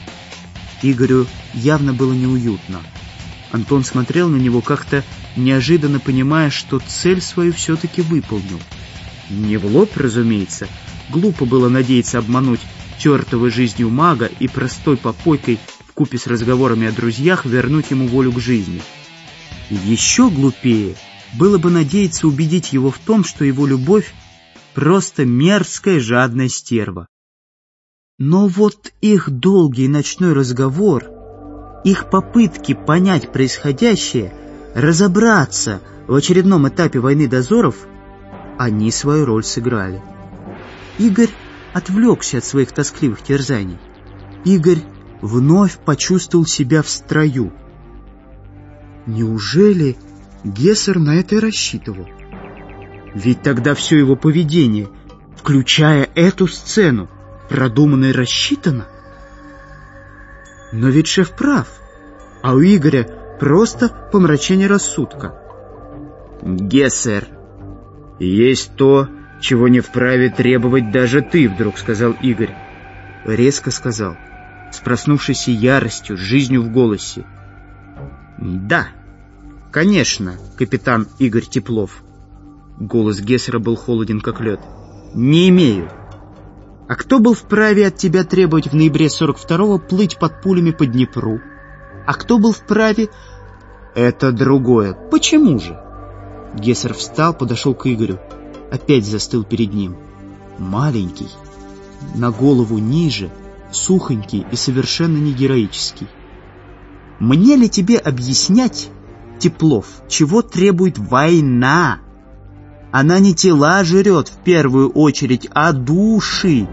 Игорю явно было неуютно. Антон смотрел на него как-то неожиданно, понимая, что цель свою все-таки выполнил. Не в лоб, разумеется. Глупо было надеяться обмануть чертовой жизнью мага и простой попойкой вкупе с разговорами о друзьях вернуть ему волю к жизни. Еще глупее было бы надеяться убедить его в том, что его любовь просто мерзкая жадная стерва. Но вот их долгий ночной разговор, их попытки понять происходящее, разобраться в очередном этапе войны дозоров, они свою роль сыграли. Игорь отвлекся от своих тоскливых терзаний. Игорь вновь почувствовал себя в строю. Неужели Гессер на это и рассчитывал? Ведь тогда все его поведение, включая эту сцену, продумано и рассчитано. Но ведь шеф прав, а у Игоря просто помрачение рассудка. «Гессер, есть то, чего не вправе требовать даже ты», — вдруг сказал Игорь. Резко сказал, с проснувшейся яростью, с жизнью в голосе. «Да, «Конечно, капитан Игорь Теплов». Голос Гессера был холоден, как лед. «Не имею. А кто был вправе от тебя требовать в ноябре 42-го плыть под пулями по Днепру? А кто был вправе...» «Это другое. Почему же?» Гессер встал, подошел к Игорю. Опять застыл перед ним. Маленький, на голову ниже, сухонький и совершенно не героический. «Мне ли тебе объяснять, Теплов, чего требует война? Она не тела жрет в первую очередь, а души.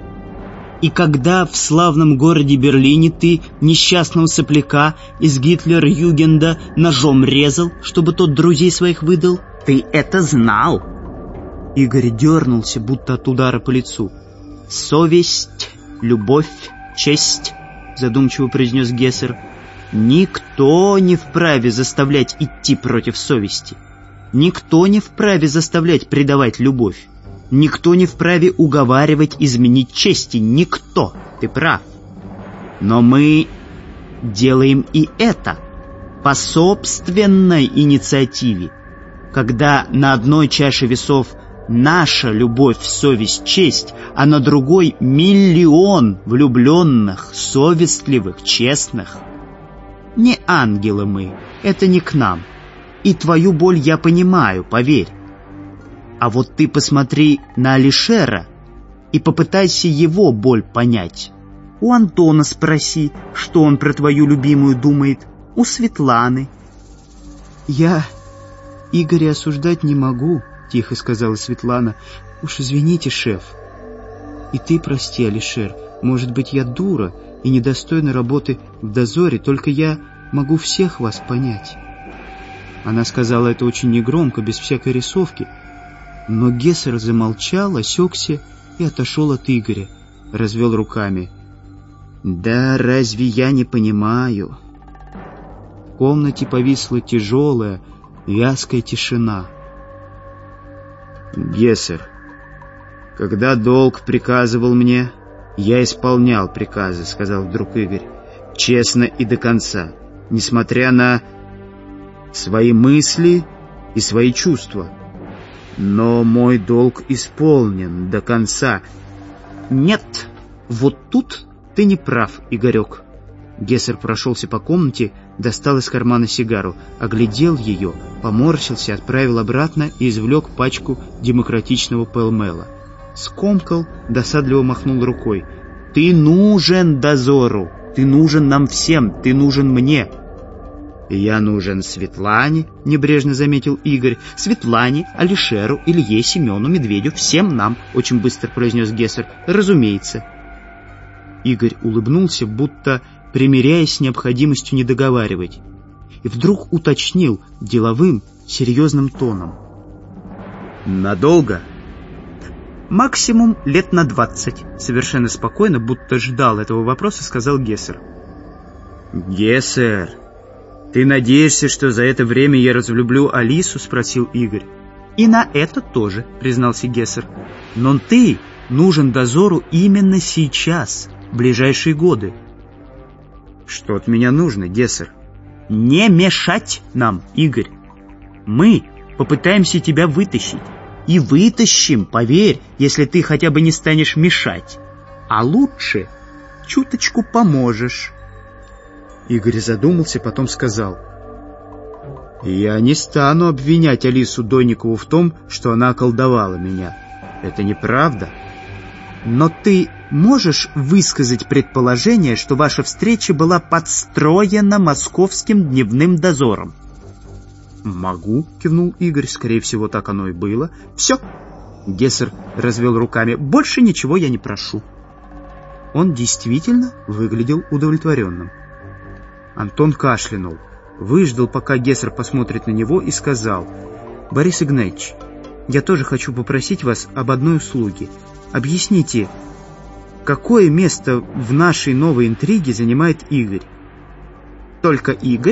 И когда в славном городе Берлине ты несчастного сопляка из Гитлер-Югенда ножом резал, чтобы тот друзей своих выдал, ты это знал». Игорь дернулся, будто от удара по лицу. «Совесть, любовь, честь», — задумчиво произнес Гессер. «Никто не вправе заставлять идти против совести. Никто не вправе заставлять предавать любовь. Никто не вправе уговаривать изменить чести. Никто. Ты прав. Но мы делаем и это по собственной инициативе. Когда на одной чаше весов наша любовь, совесть, честь, а на другой миллион влюбленных, совестливых, честных. Не ангелы мы, это не к нам. И твою боль я понимаю, поверь. А вот ты посмотри на Алишера и попытайся его боль понять. У Антона спроси, что он про твою любимую думает. У Светланы». «Я Игоря осуждать не могу», — тихо сказала Светлана. «Уж извините, шеф. И ты прости, Алишер. Может быть, я дура и недостойна работы в дозоре, только я могу всех вас понять». Она сказала это очень негромко, без всякой рисовки. Но Гессер замолчал, осекся и отошел от Игоря, развел руками. «Да разве я не понимаю?» В комнате повисла тяжелая, вязкая тишина. «Гессер, когда долг приказывал мне, я исполнял приказы», — сказал вдруг Игорь, — «честно и до конца, несмотря на свои мысли и свои чувства. Но мой долг исполнен до конца». «Нет, вот тут ты не прав, Игорек». Гессер прошелся по комнате, достал из кармана сигару, оглядел ее, поморщился, отправил обратно и извлек пачку демократичного пэлмэла. Скомкал, досадливо махнул рукой. «Ты нужен дозору, ты нужен нам всем, ты нужен мне». «Я нужен Светлане», — небрежно заметил Игорь. «Светлане, Алишеру, Илье, Семену, Медведю, всем нам», — очень быстро произнес Гессер. «Разумеется». Игорь улыбнулся, будто примиряясь с необходимостью не договаривать. И вдруг уточнил деловым, серьезным тоном. «Надолго?» «Максимум лет на 20», — совершенно спокойно, будто ждал этого вопроса, сказал Гессер. «Гессер, ты надеешься, что за это время я разлюблю Алису?» — спросил Игорь. «И на это тоже», — признался Гессер. «Но ты нужен дозору именно сейчас, в ближайшие годы». «Что от меня нужно, Гессер?» «Не мешать нам, Игорь. Мы попытаемся тебя вытащить. И вытащим, поверь, если ты хотя бы не станешь мешать. А лучше чуточку поможешь». Игорь задумался, потом сказал: «Я не стану обвинять Алису Донникову в том, что она околдовала меня. Это неправда. Но ты можешь высказать предположение, что ваша встреча была подстроена московским дневным дозором?» «Могу», — кивнул Игорь, — «скорее всего, так оно и было». «Все», — Гессер развел руками, — «больше ничего я не прошу». Он действительно выглядел удовлетворенным. Антон кашлянул, выждал, пока Гессер посмотрит на него, и сказал: «Борис Игнатьевич, я тоже хочу попросить вас об одной услуге. Объясните, какое место в нашей новой интриге занимает Игорь?» «Только Игорь?»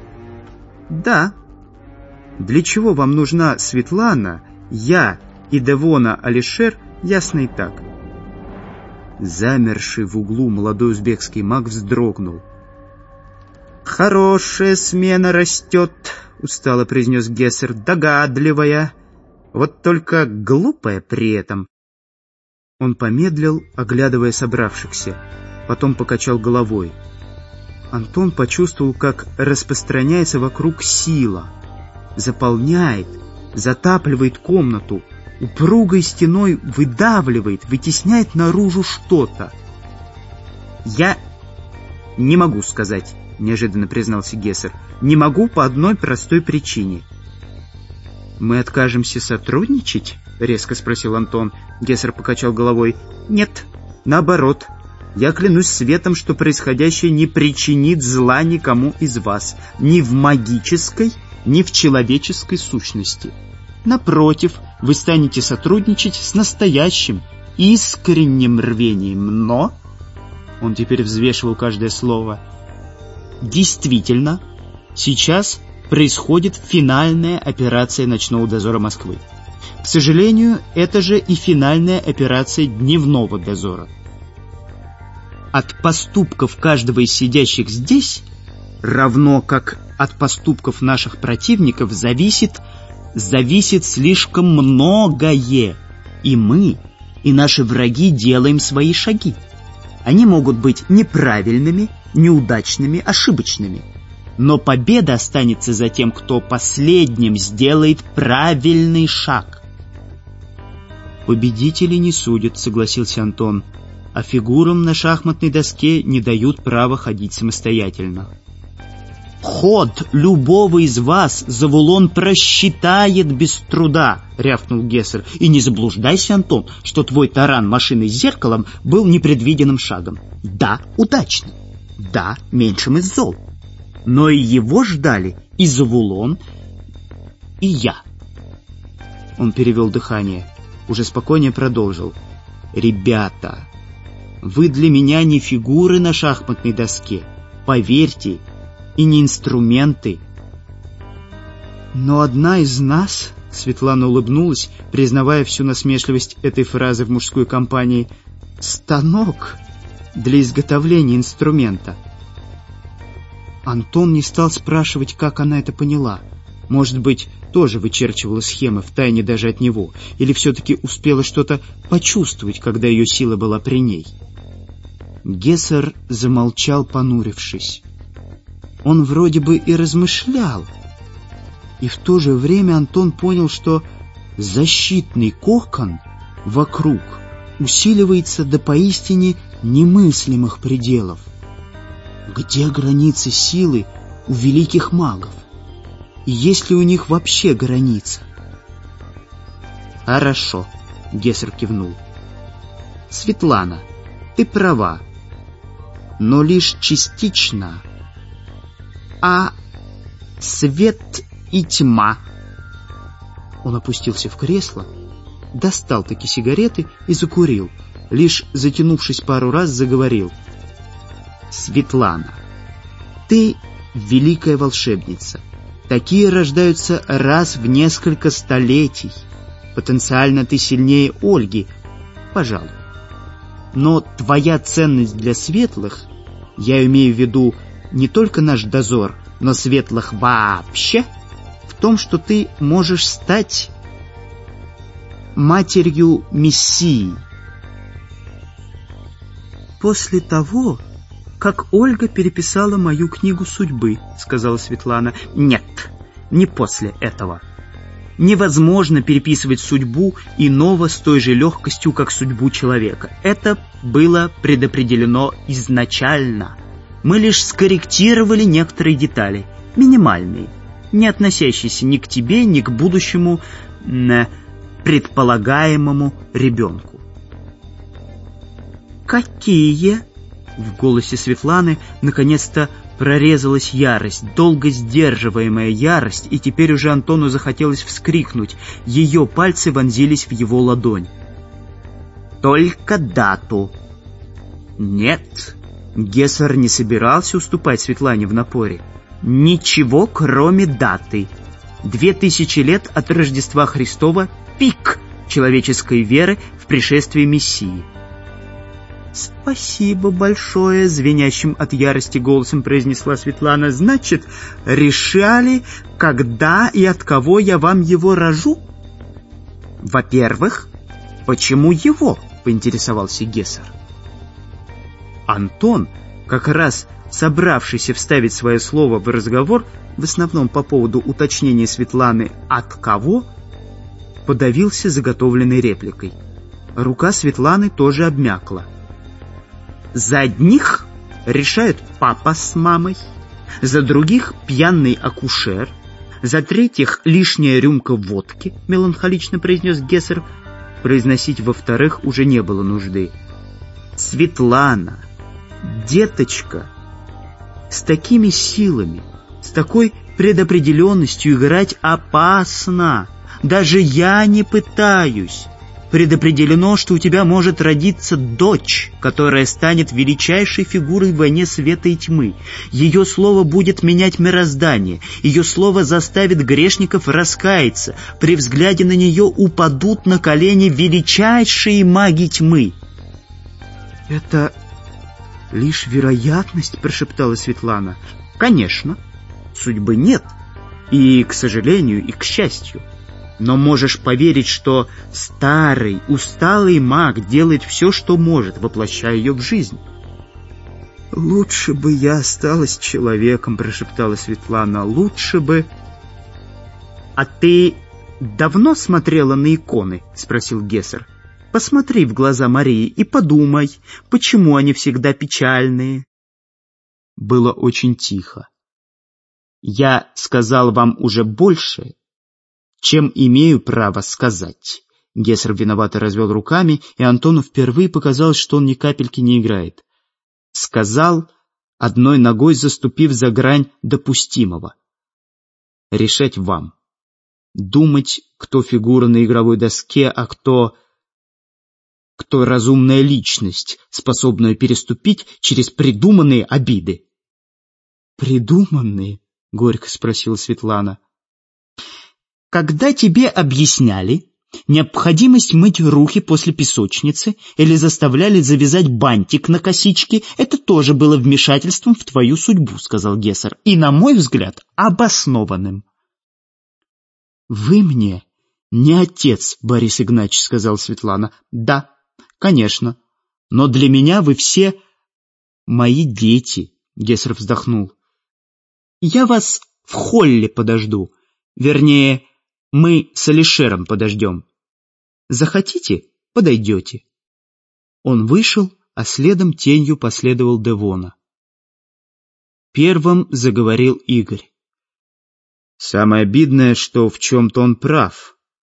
«Да». «Для чего вам нужна Светлана, я и Девона Алишер, ясно и так». Замерший в углу молодой узбекский маг вздрогнул. «Хорошая смена растет», — устало произнес Гессер, — догадливая, вот только глупая при этом. Он помедлил, оглядывая собравшихся, потом покачал головой. Антон почувствовал, как распространяется вокруг сила, заполняет, затапливает комнату, упругой стеной выдавливает, вытесняет наружу что-то. «Я не могу сказать», — неожиданно признался Гессер. «Не могу по одной простой причине». «Мы откажемся сотрудничать?» — резко спросил Антон. Гессер покачал головой. «Нет, наоборот. Я клянусь светом, что происходящее не причинит зла никому из вас, ни в магической, ни в человеческой сущности. Напротив, вы станете сотрудничать с настоящим, искренним рвением, но...» Он теперь взвешивал каждое слово. «Действительно, сейчас происходит финальная операция ночного дозора Москвы. К сожалению, это же и финальная операция дневного дозора. От поступков каждого из сидящих здесь, равно как от поступков наших противников, зависит слишком многое. И мы, и наши враги делаем свои шаги. Они могут быть неправильными, неудачными, ошибочными. Но победа останется за тем, кто последним сделает правильный шаг». «Победители не судят», — согласился Антон, «а фигурам на шахматной доске не дают права ходить самостоятельно». «Ход любого из вас Завулон просчитает без труда», — рявкнул Гессер. «И не заблуждайся, Антон, что твой таран машины с зеркалом был непредвиденным шагом. Да, удачным. Да, меньшим из зол. Но и его ждали и Завулон, и я». Он перевел дыхание, уже спокойнее продолжил. «Ребята, вы для меня не фигуры на шахматной доске, поверьте, и не инструменты». «Но одна из нас», — Светлана улыбнулась, признавая всю насмешливость этой фразы в мужской компании, — «станок для изготовления инструмента». Антон не стал спрашивать, как она это поняла. Может быть, тоже вычерчивала схемы втайне даже от него, или все-таки успела что-то почувствовать, когда ее сила была при ней. Гессер замолчал, понурившись. Он вроде бы и размышлял, и в то же время Антон понял, что защитный кокон вокруг усиливается до поистине немыслимых пределов. Где границы силы у великих магов? И есть ли у них вообще граница? «Хорошо», — Гессер кивнул. «Светлана, ты права, но лишь частично. А свет и тьма...» Он опустился в кресло, достал-таки сигареты и закурил, лишь затянувшись пару раз, заговорил. «Светлана, ты великая волшебница. Такие рождаются раз в несколько столетий. Потенциально ты сильнее Ольги, пожалуй. Но твоя ценность для светлых, я имею в виду не только наш дозор, но светлых вообще, в том, что ты можешь стать матерью Мессии». «После того, как Ольга переписала мою книгу судьбы», — сказала Светлана. «Нет, не после этого. Невозможно переписывать судьбу иного с той же легкостью, как судьбу человека. Это было предопределено изначально. Мы лишь скорректировали некоторые детали, минимальные, не относящиеся ни к тебе, ни к будущему предполагаемому ребенку». «Какие?» В голосе Светланы наконец-то прорезалась ярость, долго сдерживаемая ярость, и теперь уже Антону захотелось вскрикнуть. Ее пальцы вонзились в его ладонь. «Только дату». «Нет». Гессер не собирался уступать Светлане в напоре. «Ничего, кроме даты. 2000 лет от Рождества Христова — пик человеческой веры в пришествие Мессии». «Спасибо большое», — звенящим от ярости голосом произнесла Светлана. «Значит, решали, когда и от кого я вам его рожу?» «Во-первых, почему его?» — поинтересовался Гессер. Антон, как раз собравшийся вставить свое слово в разговор, в основном по поводу уточнения Светланы «от кого?», подавился заготовленной репликой. Рука Светланы тоже обмякла. «За одних решают папа с мамой, за других пьяный акушер, за третьих лишняя рюмка водки», — меланхолично произнес Гессер. Произносить «во-вторых» уже не было нужды. «Светлана, деточка, с такими силами, с такой предопределенностью играть опасно. Даже я не пытаюсь. Предопределено, что у тебя может родиться дочь, которая станет величайшей фигурой в войне света и тьмы. Ее слово будет менять мироздание. Ее слово заставит грешников раскаяться. При взгляде на нее упадут на колени величайшие маги тьмы». «Это лишь вероятность», — прошептала Светлана. «Конечно, судьбы нет. И, к сожалению, и к счастью. Но можешь поверить, что старый, усталый маг делает все, что может, воплощая ее в жизнь». «Лучше бы я осталась человеком», — прошептала Светлана. «Лучше бы...» «А ты давно смотрела на иконы?» — спросил Гессер. «Посмотри в глаза Марии и подумай, почему они всегда печальные». Было очень тихо. «Я сказал вам уже больше, чем имею право сказать». Гессер виновато развел руками, и Антону впервые показалось, что он ни капельки не играет. Сказал, одной ногой заступив за грань допустимого. «Решать вам. Думать, кто фигура на игровой доске, а кто разумная личность, способная переступить через придуманные обиды». «Придуманные?» — горько спросила Светлана. «Когда тебе объясняли необходимость мыть руки после песочницы или заставляли завязать бантик на косичке, это тоже было вмешательством в твою судьбу», — сказал Гессер, — «и, на мой взгляд, обоснованным». «Вы мне не отец, Борис Игнатьевич», — сказала Светлана. «Да, конечно, но для меня вы все мои дети», — Гессер вздохнул. «Я вас в холле подожду, вернее, мы с Алишером подождем. Захотите, подойдете». Он вышел, а следом тенью последовал Девона. Первым заговорил Игорь. «Самое обидное, что в чем-то он прав.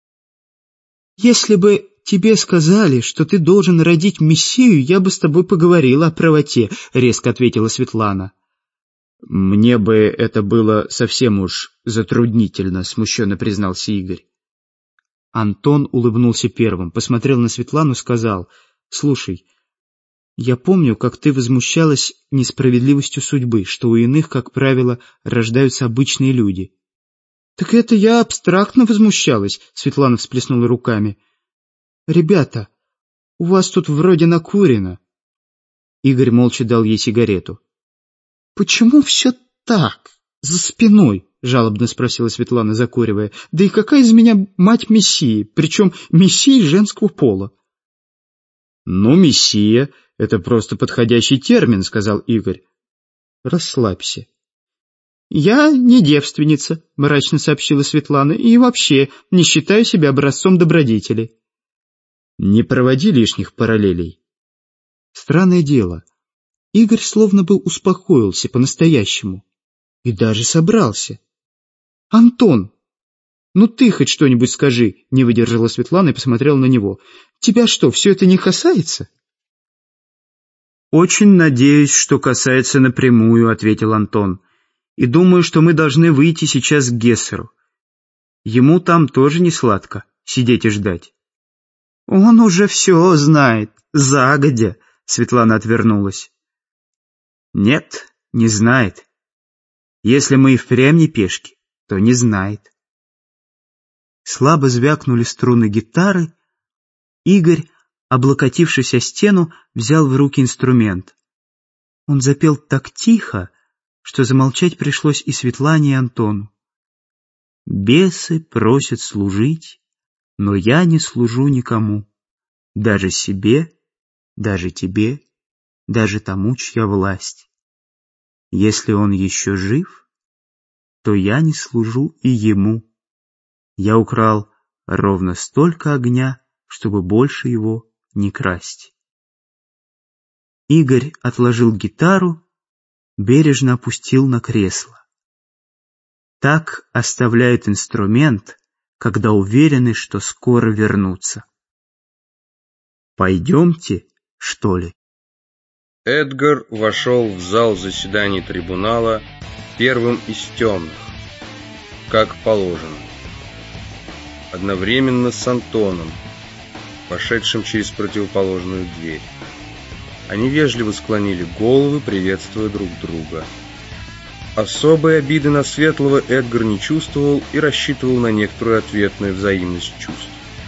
Если бы тебе сказали, что ты должен родить Мессию, я бы с тобой поговорила о правоте», — резко ответила Светлана. «Мне бы это было совсем уж затруднительно», — смущенно признался Игорь. Антон улыбнулся первым, посмотрел на Светлану и сказал: «Слушай, я помню, как ты возмущалась несправедливостью судьбы, что у иных, как правило, рождаются обычные люди». «Так это я абстрактно возмущалась», — Светлана всплеснула руками. «Ребята, у вас тут вроде накурено». Игорь молча дал ей сигарету. «Почему все так, за спиной?» — жалобно спросила Светлана, закуривая. «Да и какая из меня мать Мессии, причем Мессии женского пола?» «Ну, Мессия — это просто подходящий термин», — сказал Игорь. «Расслабься». «Я не девственница», — мрачно сообщила Светлана, «и вообще не считаю себя образцом добродетели». «Не проводи лишних параллелей». Странное дело. Игорь словно бы успокоился по-настоящему. И даже собрался. «Антон, ну ты хоть что-нибудь скажи», — не выдержала Светлана и посмотрела на него. «Тебя что, все это не касается?» «Очень надеюсь, что касается напрямую», — ответил Антон. «И думаю, что мы должны выйти сейчас к Гессеру. Ему там тоже не сладко сидеть и ждать». «Он уже все знает, загодя», — Светлана отвернулась. «Нет, не знает. Если мы и впрямь не пешки, то не знает». Слабо звякнули струны гитары. Игорь облокотившись о стену, взял в руки инструмент. Он запел так тихо, что замолчать пришлось и Светлане, и Антону. «Бесы просят служить, но я не служу никому, даже себе, даже тебе, даже тому, чья власть. Если он еще жив, то я не служу и ему. Я украл ровно столько огня, чтобы больше его не красть». Игорь отложил гитару, бережно опустил на кресло. Так оставляют инструмент, когда уверены, что скоро вернутся. «Пойдемте, что ли?» Эдгар вошел в зал заседаний трибунала первым из темных, как положено, одновременно с Антоном, вошедшим через противоположную дверь. Они вежливо склонили головы, приветствуя друг друга. Особой обиды на Светлого Эдгар не чувствовал и рассчитывал на некоторую ответную взаимность чувств.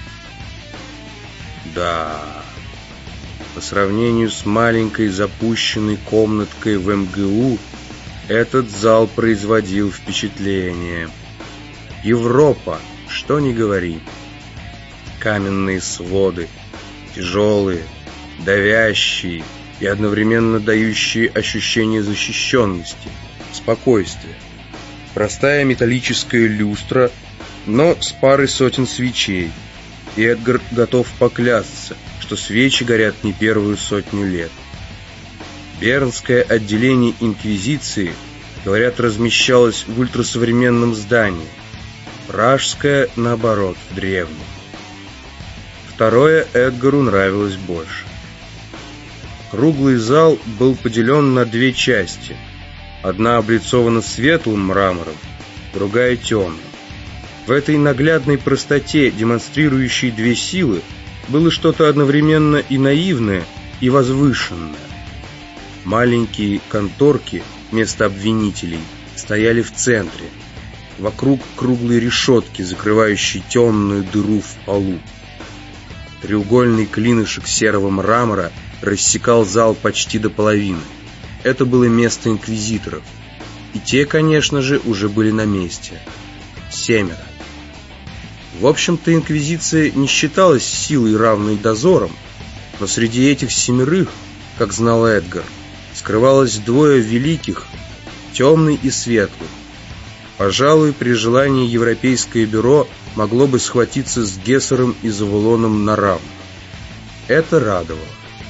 Да, по сравнению с маленькой запущенной комнаткой в МГУ, этот зал производил впечатление. Европа, что ни говори. Каменные своды, тяжелые, давящие и одновременно дающие ощущение защищенности, спокойствия. Простая металлическая люстра, но с парой сотен свечей. И Эдгар готов поклясться, что свечи горят не первую сотню лет. Бернское отделение Инквизиции, говорят, размещалось в ультрасовременном здании. Пражское, наоборот, в древнем. Второе Эдгару нравилось больше. Круглый зал был поделен на две части. Одна облицована светлым мрамором, другая темным. В этой наглядной простоте, демонстрирующей две силы, было что-то одновременно и наивное, и возвышенное. Маленькие конторки вместо обвинителей стояли в центре, вокруг круглой решетки, закрывающей темную дыру в полу. Треугольный клинышек серого мрамора рассекал зал почти до половины. Это было место инквизиторов. И те, конечно же, уже были на месте. 7. В общем-то, инквизиция не считалась силой, равной дозорам, но среди этих 7, как знал Эдгар, скрывалось двое великих, темный и светлый. Пожалуй, при желании Европейское бюро могло бы схватиться с Гессером и Завулоном на равных. Это радовало.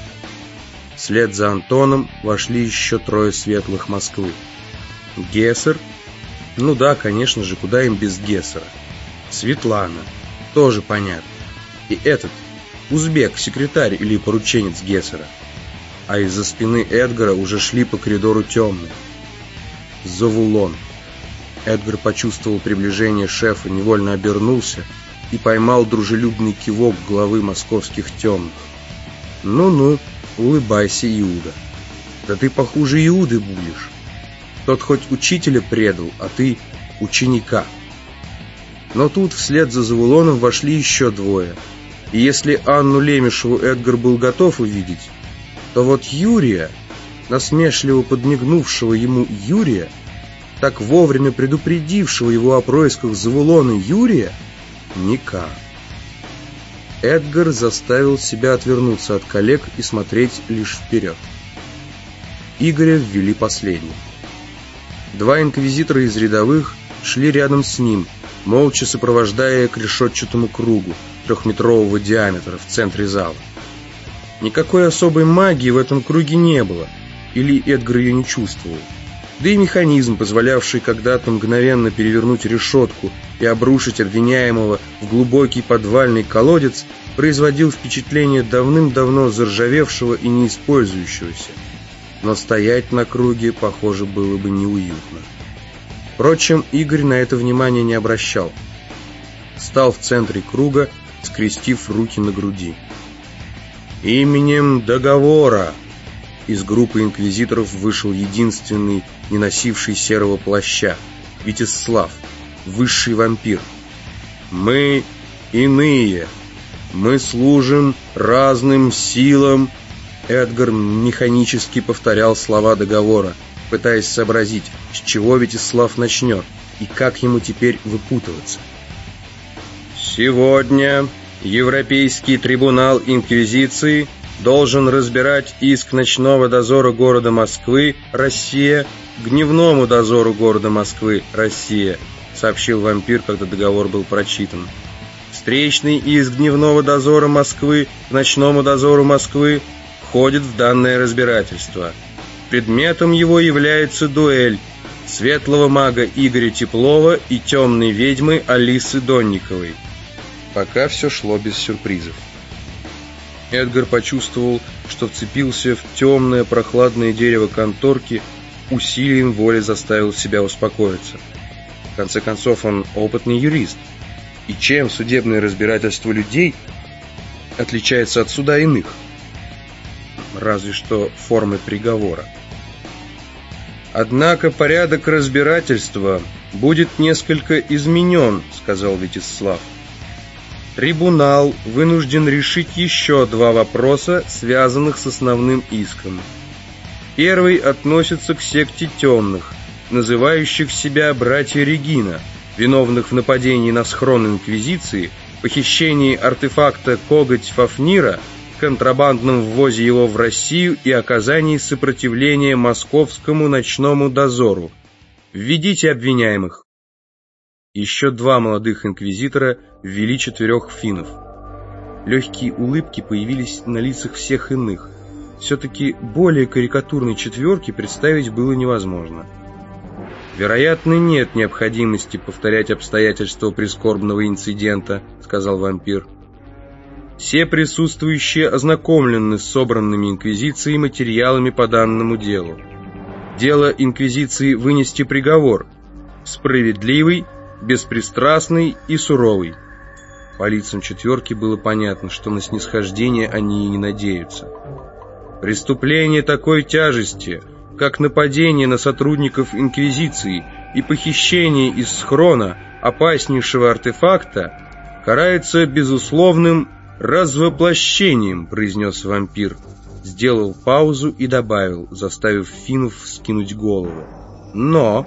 Вслед за Антоном вошли еще 3 светлых Москвы. Гессер? Ну да, конечно же, куда им без Гессера. Светлана, тоже понятно. И этот, узбек, секретарь или порученец Гессера. А из-за спины Эдгара уже шли по коридору темные. Завулон. Эдгар почувствовал приближение шефа, невольно обернулся и поймал дружелюбный кивок главы московских темных. «Ну-ну, улыбайся, Иуда. Да ты похуже Иуды будешь. Тот хоть учителя предал, а ты ученика». Но тут вслед за Завулоном вошли еще 2. И если Анну Лемешеву Эдгар был готов увидеть, то вот Юрия, насмешливо подмигнувшего ему Юрия, так вовремя предупредившего его о происках Завулона Юрия, никак. Эдгар заставил себя отвернуться от коллег и смотреть лишь вперед. Игоря ввели последним. 2 инквизитора из рядовых шли рядом с ним, молча сопровождая к решетчатому кругу 3-метрового диаметра в центре зала. Никакой особой магии в этом круге не было, или Эдгар ее не чувствовал. Да и механизм, позволявший когда-то мгновенно перевернуть решетку и обрушить обвиняемого в глубокий подвальный колодец, производил впечатление давным-давно заржавевшего и неиспользующегося. Но стоять на круге, похоже, было бы неуютно. Впрочем, Игорь на это внимание не обращал. Стал в центре круга, скрестив руки на груди. «Именем договора!» Из группы инквизиторов вышел единственный, не носивший серого плаща, Витислав, высший вампир. «Мы иные, Мы служим разным силам. Эдгар механически повторял слова договора, пытаясь сообразить, с чего Вячеслав начнет и как ему теперь выпутываться. Сегодня Европейский трибунал инквизиции должен разбирать иск ночного дозора города Москвы, Россия, к дневному дозору города Москвы, Россия, сообщил вампир, когда договор был прочитан. Встречный иск дневного дозора Москвы к ночному дозору Москвы входит в данное разбирательство. Предметом его является дуэль светлого мага Игоря Теплова и темной ведьмы Алисы Донниковой. Пока все шло без сюрпризов. Эдгар почувствовал, что вцепился в темное прохладное дерево конторки, усилием воли заставил себя успокоиться. В конце концов, он опытный юрист. И чем судебное разбирательство людей отличается от суда иных? Разве что формы приговора. Однако порядок разбирательства будет несколько изменен, сказал Вячеслав. Трибунал вынужден решить еще два вопроса, связанных с основным иском. Первый относится к секте темных, называющих себя братья Регина, виновных в нападении на схрон Инквизиции, похищении артефакта коготь Фафнира, контрабандном ввозе его в Россию и оказании сопротивления московскому ночному дозору. Введите обвиняемых. Еще два молодых инквизитора ввели 4 финнов. Легкие улыбки появились на лицах всех иных. Все-таки более карикатурной четверки представить было невозможно. «Вероятно, нет необходимости повторять обстоятельства прискорбного инцидента», — сказал вампир. «Все присутствующие ознакомлены с собранными Инквизицией материалами по данному делу. Дело Инквизиции вынести приговор, справедливый, беспристрастный и суровый». По лицам четверки было понятно, что на снисхождение они и не надеются. «Преступление такой тяжести, как нападение на сотрудников Инквизиции и похищение из схрона опаснейшего артефакта, карается безусловным развоплощением», — произнес вампир, сделал паузу и добавил, заставив финнов вскинуть голову. Но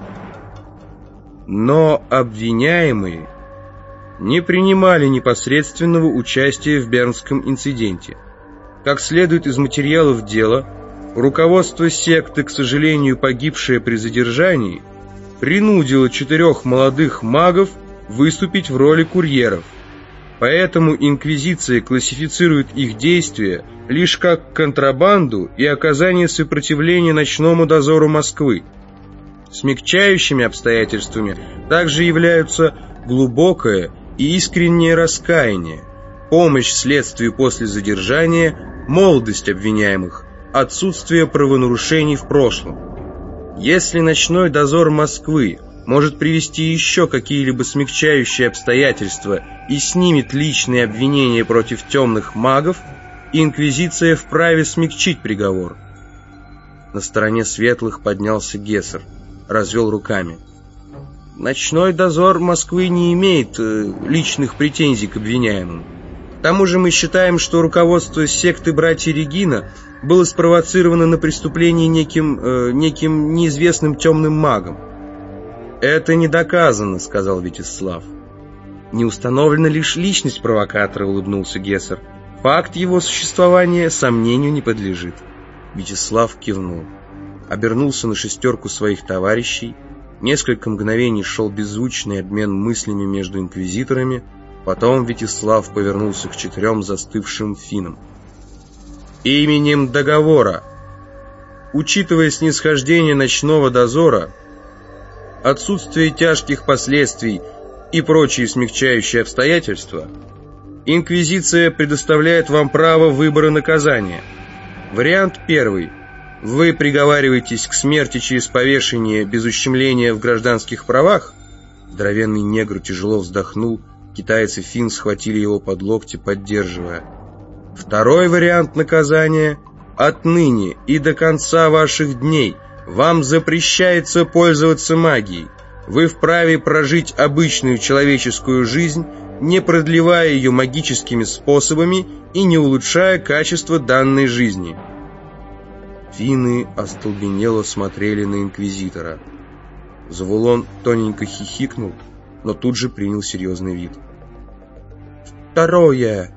обвиняемые не принимали непосредственного участия в Бернском инциденте. Как следует из материалов дела, руководство секты, к сожалению, погибшее при задержании, принудило 4 молодых магов выступить в роли курьеров. Поэтому Инквизиция классифицирует их действия лишь как контрабанду и оказание сопротивления ночному дозору Москвы. Смягчающими обстоятельствами также являются глубокое и искреннее раскаяние, помощь следствию после задержания, молодость обвиняемых, отсутствие правонарушений в прошлом. Если ночной дозор Москвы может привести еще какие-либо смягчающие обстоятельства и снимет личные обвинения против темных магов, Инквизиция вправе смягчить приговор. На стороне светлых поднялся Гессер, развел руками. Ночной дозор Москвы не имеет личных претензий к обвиняемым. К тому же мы считаем, что руководство секты братья Регина было спровоцировано на преступление неким неизвестным темным магом. «Это не доказано», — сказал Вячеслав. «Не установлена лишь личность провокатора», — улыбнулся Гессер. «Факт его существования сомнению не подлежит». Вячеслав кивнул, обернулся на 6 своих товарищей. Несколько мгновений шел беззвучный обмен мыслями между инквизиторами. Потом Вячеслав повернулся к 4 застывшим финнам. «Именем договора, учитывая снисхождение ночного дозора, отсутствие тяжких последствий и прочие смягчающие обстоятельства, Инквизиция предоставляет вам право выбора наказания. Вариант 1. Вы приговариваетесь к смерти через повешение без ущемления в гражданских правах». Здоровенный негр тяжело вздохнул, китаец и финн схватили его под локти, поддерживая. «Второй вариант наказания: отныне и до конца ваших дней вам запрещается пользоваться магией. Вы вправе прожить обычную человеческую жизнь не продлевая ее магическими способами и не улучшая качество данной жизни. Финны остолбенело смотрели на инквизитора. Завулон тоненько хихикнул, но тут же принял серьезный вид. «Второе!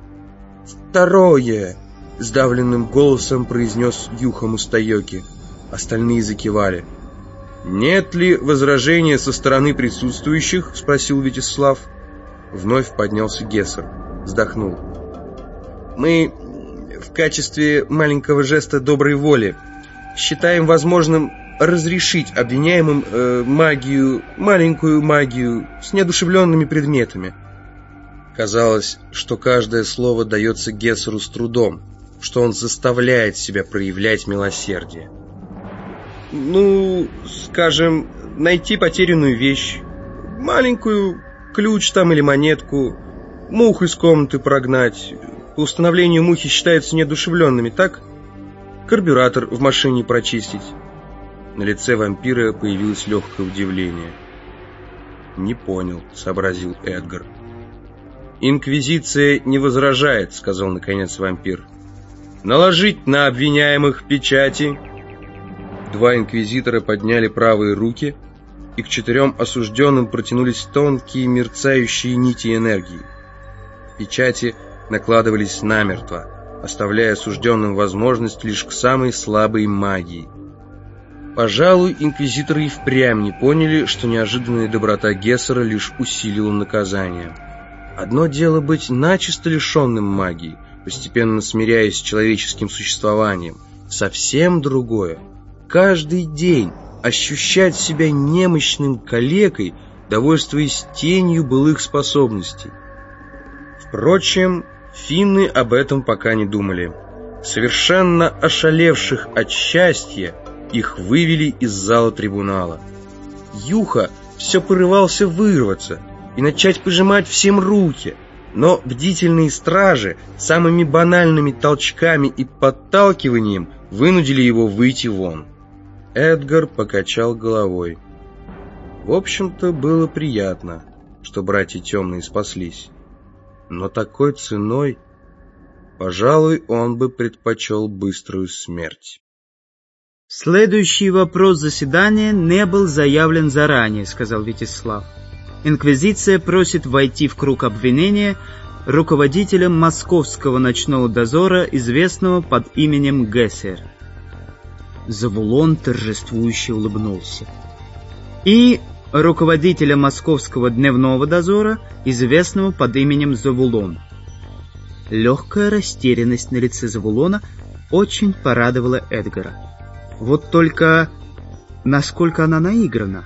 — сдавленным голосом произнес Юха Мустайоки. Остальные закивали. «Нет ли возражения со стороны присутствующих?» — спросил Вячеслав. Вновь поднялся Гессер, вздохнул. «Мы в качестве маленького жеста доброй воли считаем возможным разрешить обвиняемым маленькую магию с неодушевленными предметами». Казалось, что каждое слово дается Гессеру с трудом, что он заставляет себя проявлять милосердие. Скажем, найти потерянную вещь, маленькую, ключ там или монетку, мух из комнаты прогнать. По установлению мухи считаются неодушевленными, так? Карбюратор в машине прочистить. На лице вампира появилось легкое удивление. «Не понял», — сообразил Эдгар. «Инквизиция не возражает», — сказал наконец вампир. «Наложить на обвиняемых печати». Два инквизитора подняли правые руки, и к 4 осужденным протянулись тонкие мерцающие нити энергии. Печати накладывались намертво, оставляя осужденным возможность лишь к самой слабой магии. Пожалуй, инквизиторы и впрямь не поняли, что неожиданная доброта Гессера лишь усилила наказание. Одно дело быть начисто лишенным магии, постепенно смиряясь с человеческим существованием. Совсем другое — каждый день ощущать себя немощным калекой, довольствуясь тенью былых способностей. Впрочем, финны об этом пока не думали. Совершенно ошалевших от счастья их вывели из зала трибунала. Юха все порывался вырваться и начать пожимать всем руки, но бдительные стражи самыми банальными толчками и подталкиванием вынудили его выйти вон. Эдгар покачал головой. В общем-то, было приятно, что братья темные спаслись. Но такой ценой, пожалуй, он бы предпочел быструю смерть. «Следующий вопрос заседания не был заявлен заранее», — сказал Вячеслав. «Инквизиция просит войти в круг обвинения руководителя Московского ночного дозора, известного под именем Гессер». Завулон торжествующе улыбнулся. «И руководителя Московского дневного дозора, известного под именем Завулон». Легкая растерянность на лице Завулона очень порадовала Эдгара. Вот только насколько она наиграна.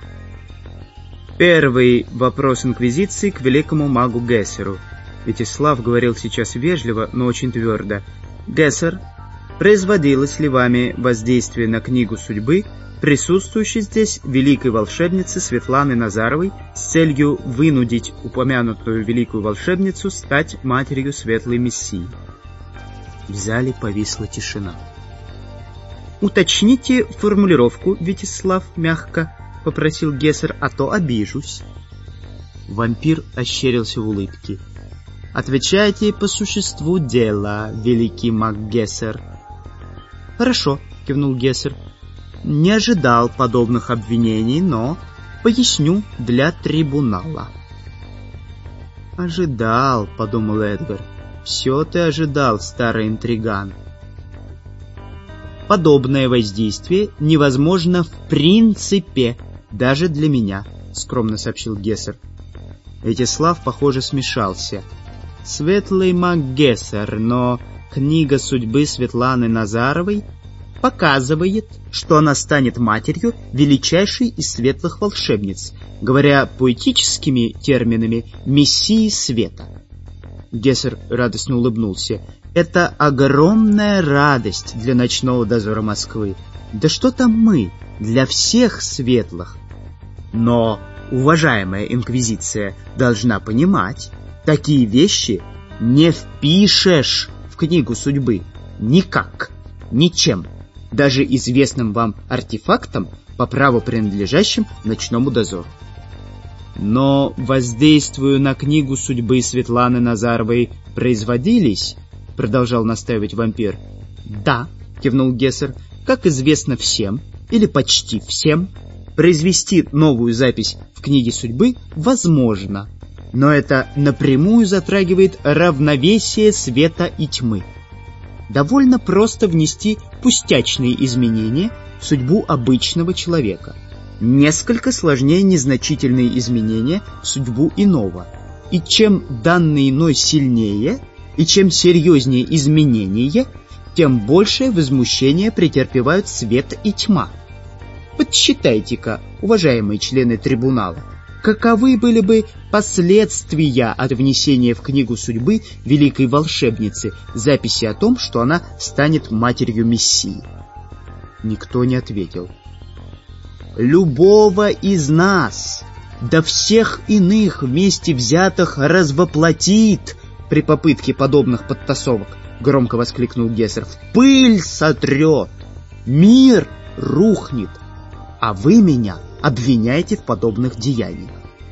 Первый вопрос инквизиции к великому магу Гессеру. Вячеслав говорил сейчас вежливо, но очень твердо. «Гессер, производилось ли вами воздействие на книгу судьбы, присутствующей здесь великой волшебницы Светланы Назаровой, с целью вынудить упомянутую великую волшебницу стать матерью Светлой Мессии?» В зале повисла тишина. «Уточните формулировку, Вячеслав, мягко», — попросил Гессер, — «а то обижусь». Вампир ощерился в улыбке. «Отвечайте по существу дела, великий маг Гессер». «Хорошо», — кивнул Гессер. «Не ожидал подобных обвинений, но поясню для трибунала». «Ожидал», — подумал Эдгар. «Все ты ожидал, старый интриган». «Подобное воздействие невозможно в принципе, даже для меня», — скромно сообщил Гессер. Вячеслав, похоже, смешался. «Светлый маг Гессер, но книга судьбы Светланы Назаровой показывает, что она станет матерью величайшей из светлых волшебниц, говоря поэтическими терминами, мессии света». Гессер радостно улыбнулся. «Это огромная радость для ночного дозора Москвы. Да что там мы, для всех светлых. Но уважаемая инквизиция должна понимать, такие вещи не впишешь в книгу судьбы. Никак, ничем, даже известным вам артефактом, по праву принадлежащим ночному дозору». Но, воздействуя на книгу судьбы Светланы Назаровой, производились, продолжал настаивать вампир. Да, кивнул Гессер, как известно всем, или почти всем, произвести новую запись в книге судьбы возможно, но это напрямую затрагивает равновесие света и тьмы. Довольно просто внести пустячные изменения в судьбу обычного человека. Несколько сложнее незначительные изменения в судьбу иного. И чем данный иной сильнее, и чем серьезнее изменения, тем большее возмущение претерпевают свет и тьма. Подсчитайте-ка, уважаемые члены трибунала, каковы были бы последствия от внесения в книгу судьбы великой волшебницы записи о том, что она станет матерью Мессии? Никто не ответил. Любого из нас, да всех иных вместе взятых развоплотит при попытке подобных подтасовок, громко воскликнул Гессер. В пыль сотрет, мир рухнет, а вы меня обвиняете в подобных деяниях.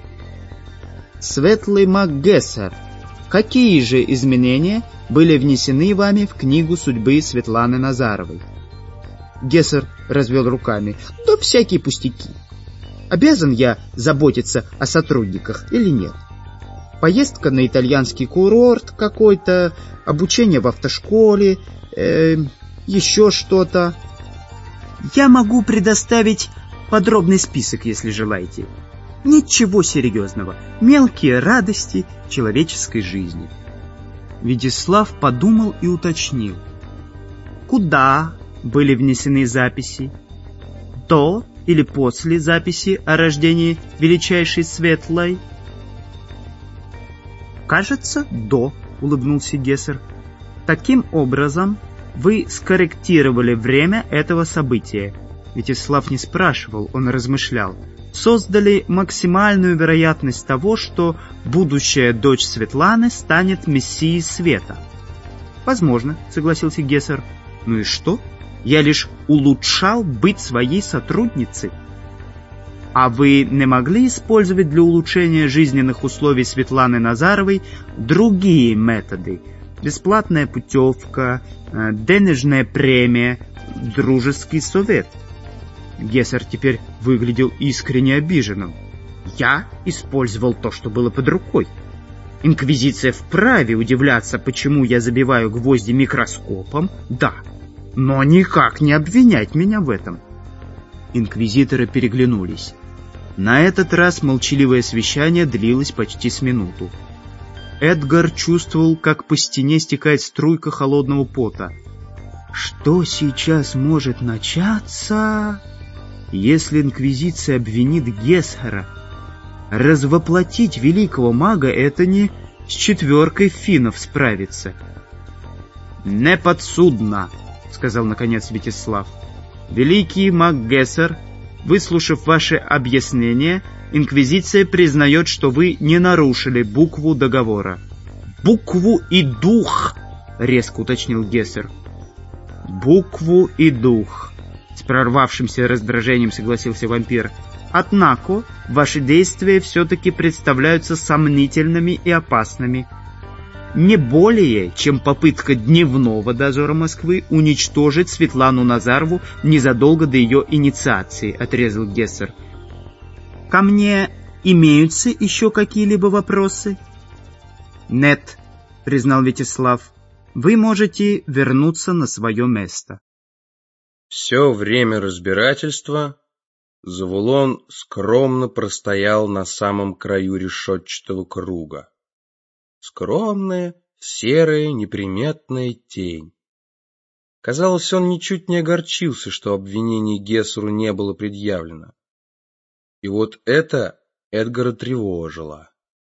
Светлый маг Гессер, какие же изменения были внесены вами в книгу судьбы Светланы Назаровой? Гессер развел руками. Да всякие пустяки. Обязан я заботиться о сотрудниках или нет? Поездка на итальянский курорт какой-то, обучение в автошколе, еще что-то. Я могу предоставить подробный список, если желаете. Ничего серьезного. Мелкие радости человеческой жизни. Вячеслав подумал и уточнил. Куда были внесены записи? До или после записи о рождении величайшей Светлой? Кажется, до, улыбнулся Гессер. Таким образом, вы скорректировали время этого события. Вячеслав не спрашивал, он размышлял. Создали максимальную вероятность того, что будущая дочь Светланы станет мессией света. Возможно, согласился Гессер. Ну и что? Я лишь улучшал быть своей сотрудницей. А вы не могли использовать для улучшения жизненных условий Светланы Назаровой другие методы? Бесплатная путевка, денежная премия, дружеский совет. Гессер теперь выглядел искренне обиженным. Я использовал то, что было под рукой. Инквизиция вправе удивляться, почему я забиваю гвозди микроскопом, да, но никак не обвинять меня в этом. Инквизиторы переглянулись. На этот раз молчаливое совещание длилось почти с минуту. Эдгар чувствовал, как по стене стекает струйка холодного пота. Что сейчас может начаться, если инквизиция обвинит Гессера? Развоплотить великого мага — это не с четверкой финнов справиться. «Неподсудно», — сказал наконец Вячеслав. «Великий маг Гессер, выслушав ваше объяснение, инквизиция признает, что вы не нарушили букву договора». «Букву и дух», — резко уточнил Гессер. «Букву и дух», — с прорвавшимся раздражением согласился вампир. «Однако ваши действия все-таки представляются сомнительными и опасными. Не более, чем попытка дневного дозора Москвы уничтожить Светлану Назарову незадолго до ее инициации», — отрезал Гессер. «Ко мне имеются еще какие-либо вопросы?» «Нет», — признал Вячеслав. «Вы можете вернуться на свое место». Все время разбирательства Завулон скромно простоял на самом краю решетчатого круга. Скромная, серая, неприметная тень. Казалось, он ничуть не огорчился, что обвинение Гессеру не было предъявлено. И вот это Эдгара тревожило.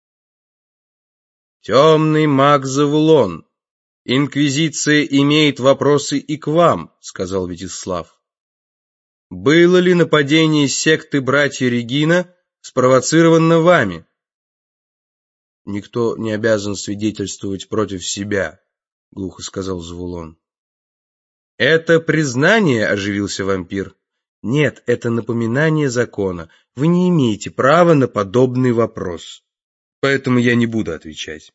«Темный маг Завулон, инквизиция имеет вопросы и к вам», — сказал Вячеслав. «Было ли нападение секты братья Регина спровоцировано вами?» «Никто не обязан свидетельствовать против себя», — глухо сказал Завулон. «Это признание», — оживился вампир. Нет, это напоминание закона. Вы не имеете права на подобный вопрос. Поэтому я не буду отвечать.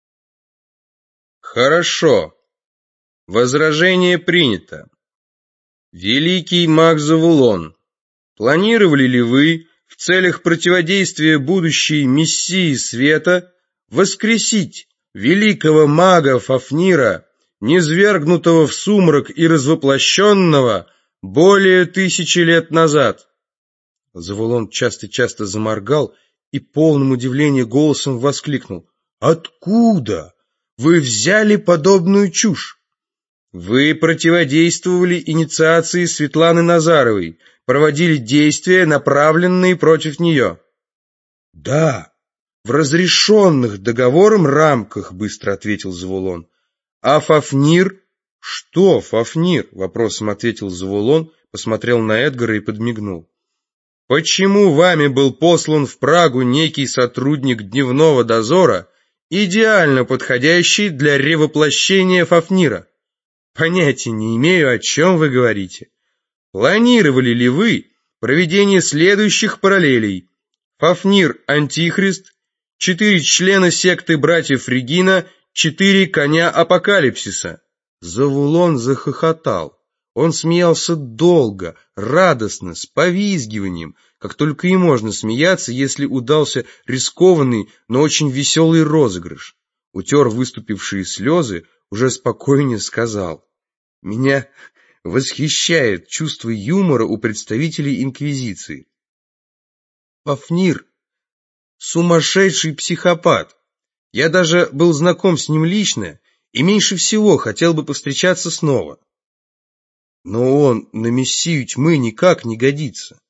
Хорошо. Возражение принято. Великий маг Завулон, планировали ли вы в целях противодействия будущей мессии света воскресить великого мага Фафнира, низвергнутого в сумрак и развоплощенного более 1000 лет назад? Завулон часто-часто заморгал и полным удивления голосом воскликнул: «Откуда вы взяли подобную чушь? Вы противодействовали инициации Светланы Назаровой, проводили действия, направленные против нее». «Да, в разрешенных договором рамках», — быстро ответил Завулон. «А Фафнир?» «Что Фафнир?» — вопросом ответил Завулон, посмотрел на Эдгара и подмигнул. «Почему вами был послан в Прагу некий сотрудник дневного дозора, идеально подходящий для ревоплощения Фафнира? Понятия не имею, о чем вы говорите. Планировали ли вы проведение следующих параллелей? Фафнир — антихрист, 4 члена секты братьев Регина, 4 коня апокалипсиса». Завулон захохотал. Он смеялся долго, радостно, с повизгиванием, как только и можно смеяться, если удался рискованный, но очень веселый розыгрыш. Утер выступившие слезы, уже спокойнее сказал: «Меня восхищает чувство юмора у представителей Инквизиции. Фафнир — сумасшедший психопат. Я даже был знаком с ним лично и меньше всего хотел бы повстречаться снова. Но он на мессию тьмы никак не годится.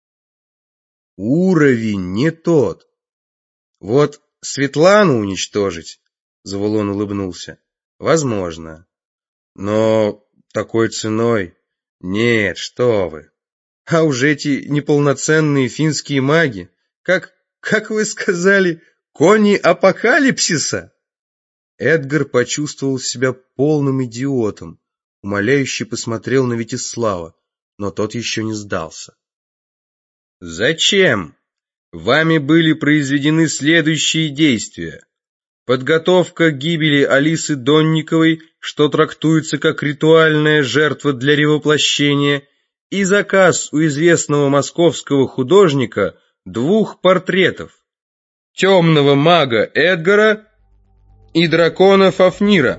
Уровень не тот. Вот Светлану уничтожить, — Завулон улыбнулся, — возможно. Но такой ценой? Нет, что вы. А уж эти неполноценные финские маги, как вы сказали, кони апокалипсиса? Эдгар почувствовал себя полным идиотом, умоляюще посмотрел на Вячеслава, но тот еще не сдался. Зачем? Вами были произведены следующие действия. Подготовка к гибели Алисы Донниковой, что трактуется как ритуальная жертва для ревоплощения, и заказ у известного московского художника 2 портретов: темного мага Эдгара и дракона Фафнира.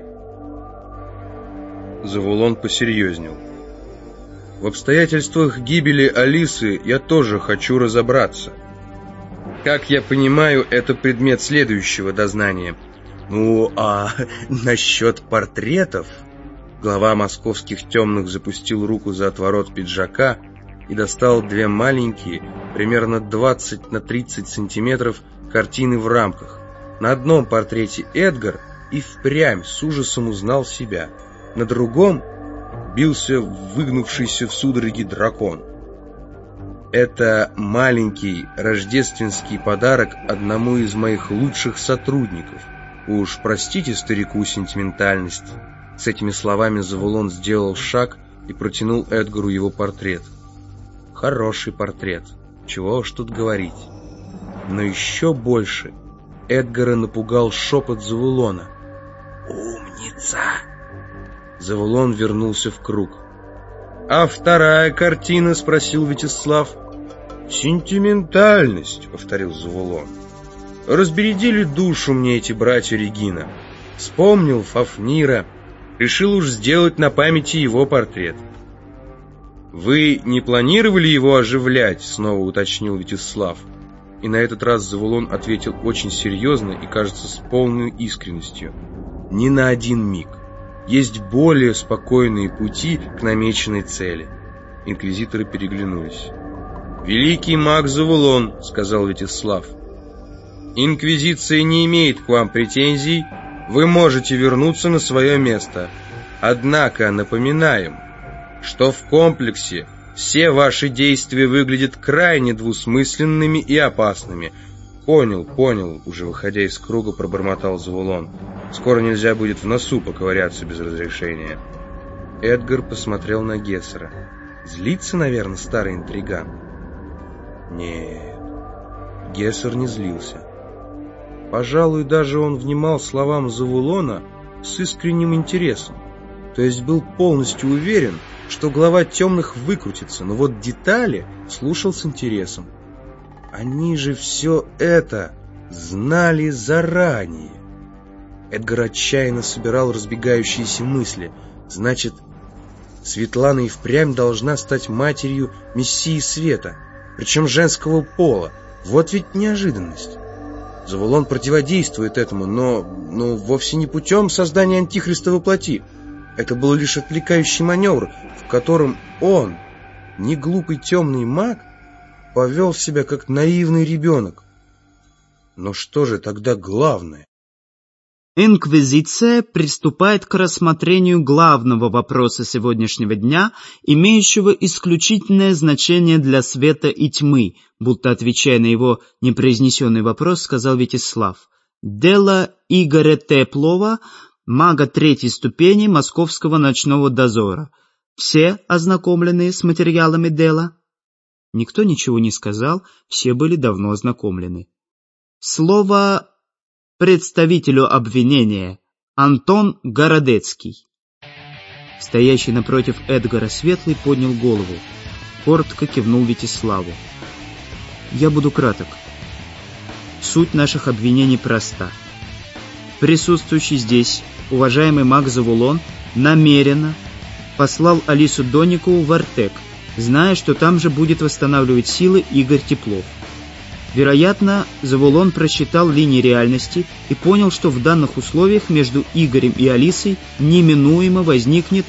Завулон посерьезнел. В обстоятельствах гибели Алисы я тоже хочу разобраться. Как я понимаю, это предмет следующего дознания. Ну, а насчет портретов? Глава московских темных запустил руку за отворот пиджака и достал 2 маленькие, примерно 20 на 30 сантиметров, картины в рамках. На одном портрете Эдгар и впрямь с ужасом узнал себя. На другом бился выгнувшийся в судороге дракон. Это маленький рождественский подарок одному из моих лучших сотрудников. Уж простите старику сентиментальность. С этими словами Завулон сделал шаг и протянул Эдгару его портрет. Хороший портрет, чего уж тут говорить. Но еще больше Эдгара напугал шепот Завулона. «Умница!» Завулон вернулся в круг. «А вторая картина?» — спросил Вячеслав. «Сентиментальность», — повторил Завулон. «Разбередили душу мне эти братья Регина. Вспомнил Фафнира, решил уж сделать на памяти его портрет». «Вы не планировали его оживлять?» — снова уточнил Вячеслав. И на этот раз Завулон ответил очень серьезно и, кажется, с полной искренностью. «Ни на один миг. Есть более спокойные пути к намеченной цели». Инквизиторы переглянулись. «Великий маг Завулон», — сказал Вячеслав, — «Инквизиция не имеет к вам претензий, вы можете вернуться на свое место. Однако напоминаем, что в комплексе все ваши действия выглядят крайне двусмысленными и опасными». «Понял», — уже выходя из круга, пробормотал Завулон. «Скоро нельзя будет в носу поковыряться без разрешения». Эдгар посмотрел на Гессера. Злится, наверное, старый интриган? Нет, Гессер не злился. Пожалуй, даже он внимал словам Завулона с искренним интересом. То есть был полностью уверен, что глава темных выкрутится, но вот детали слушал с интересом. Они же все это знали заранее. Эдгар отчаянно собирал разбегающиеся мысли. Значит, Светлана и впрямь должна стать матерью Мессии Света, причем женского пола. Вот ведь неожиданность. Завулон противодействует этому, но вовсе не путем создания антихриста во плоти. Это был лишь отвлекающий маневр, в котором он, не глупый темный маг, повел себя как наивный ребенок. Но что же тогда главное? Инквизиция приступает к рассмотрению главного вопроса сегодняшнего дня, имеющего исключительное значение для света и тьмы, будто отвечая на его непроизнесенный вопрос, сказал Вячеслав. Дело Игоря Теплова, мага 3-й ступени Московского ночного дозора. Все ознакомлены с материалами дела? Никто ничего не сказал, все были давно ознакомлены. Слово представителю обвинения Антон Городецкий. Стоящий напротив Эдгара Светлый поднял голову, коротко кивнул Вячеславу. Я буду краток. Суть наших обвинений проста. Присутствующий здесь уважаемый маг Завулон намеренно послал Алису Донникову в Артек, зная, что там же будет восстанавливать силы Игорь Теплов. Вероятно, Завулон просчитал линии реальности и понял, что в данных условиях между Игорем и Алисой неминуемо возникнет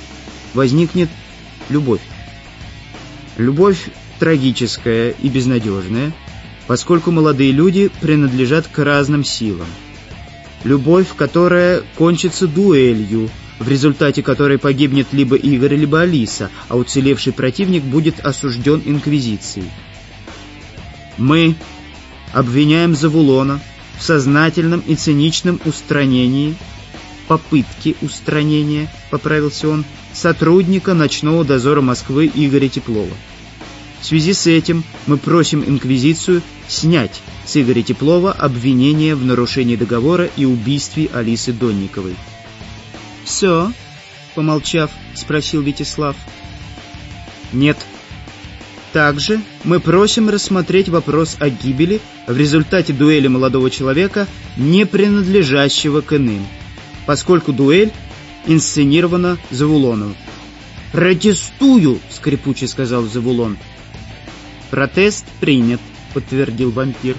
любовь. Любовь трагическая и безнадежная, поскольку молодые люди принадлежат к разным силам. Любовь, которая кончится дуэлью, в результате которой погибнет либо Игорь, либо Алиса, а уцелевший противник будет осужден Инквизицией. Мы обвиняем Завулона в сознательном и циничном попытке устранения, поправился он, сотрудника ночного дозора Москвы Игоря Теплова. В связи с этим мы просим Инквизицию снять с Игоря Теплова обвинение в нарушении договора и убийстве Алисы Донниковой. «Все?» — помолчав, спросил Вячеслав. «Нет. Также мы просим рассмотреть вопрос о гибели в результате дуэли молодого человека, не принадлежащего к иным, поскольку дуэль инсценирована Завулоном». «Протестую!» — скрипуче сказал Завулон. «Протест принят», — подтвердил вампир.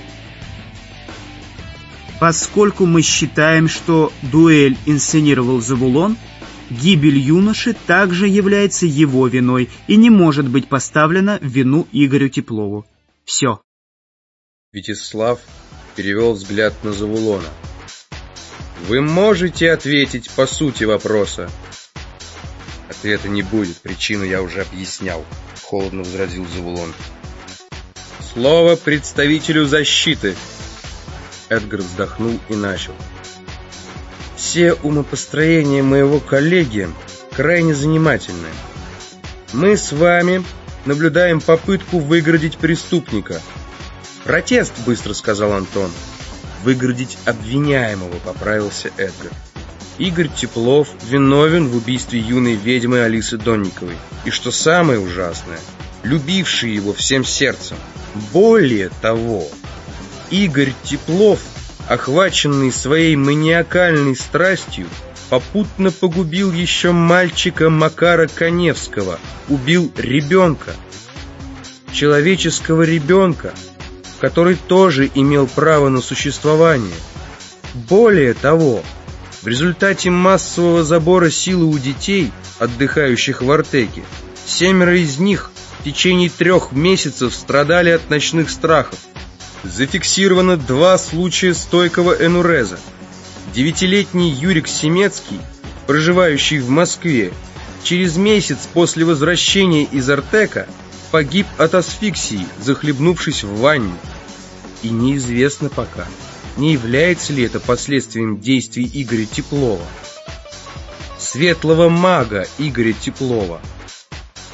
«Поскольку мы считаем, что дуэль инсценировал Завулон, гибель юноши также является его виной и не может быть поставлена в вину Игорю Теплову. Все». Вячеслав перевел взгляд на Завулона. «Вы можете ответить по сути вопроса?» «Ответа не будет, причину я уже объяснял», — холодно возразил Завулон. «Слово представителю защиты». Эдгар вздохнул и начал. «Все умопостроения моего коллеги крайне занимательны. Мы с вами наблюдаем попытку выгородить преступника». «Протест», — быстро сказал Антон. «Выгородить обвиняемого», — поправился Эдгар. Игорь Теплов виновен в убийстве юной ведьмы Алисы Донниковой. И что самое ужасное, любивший его всем сердцем. Более того, Игорь Теплов, охваченный своей маниакальной страстью, попутно погубил еще мальчика Макара Коневского, убил ребенка. Человеческого ребенка, который тоже имел право на существование. Более того, в результате массового забора силы у детей, отдыхающих в Артеке, 7 из них в течение 3 месяцев страдали от ночных страхов. Зафиксировано 2 случая стойкого энуреза. 9-летний Юрик Семецкий, проживающий в Москве, через месяц после возвращения из Артека погиб от асфиксии, захлебнувшись в ванне. И неизвестно пока, не является ли это последствием действий Игоря Теплова, светлого мага Игоря Теплова.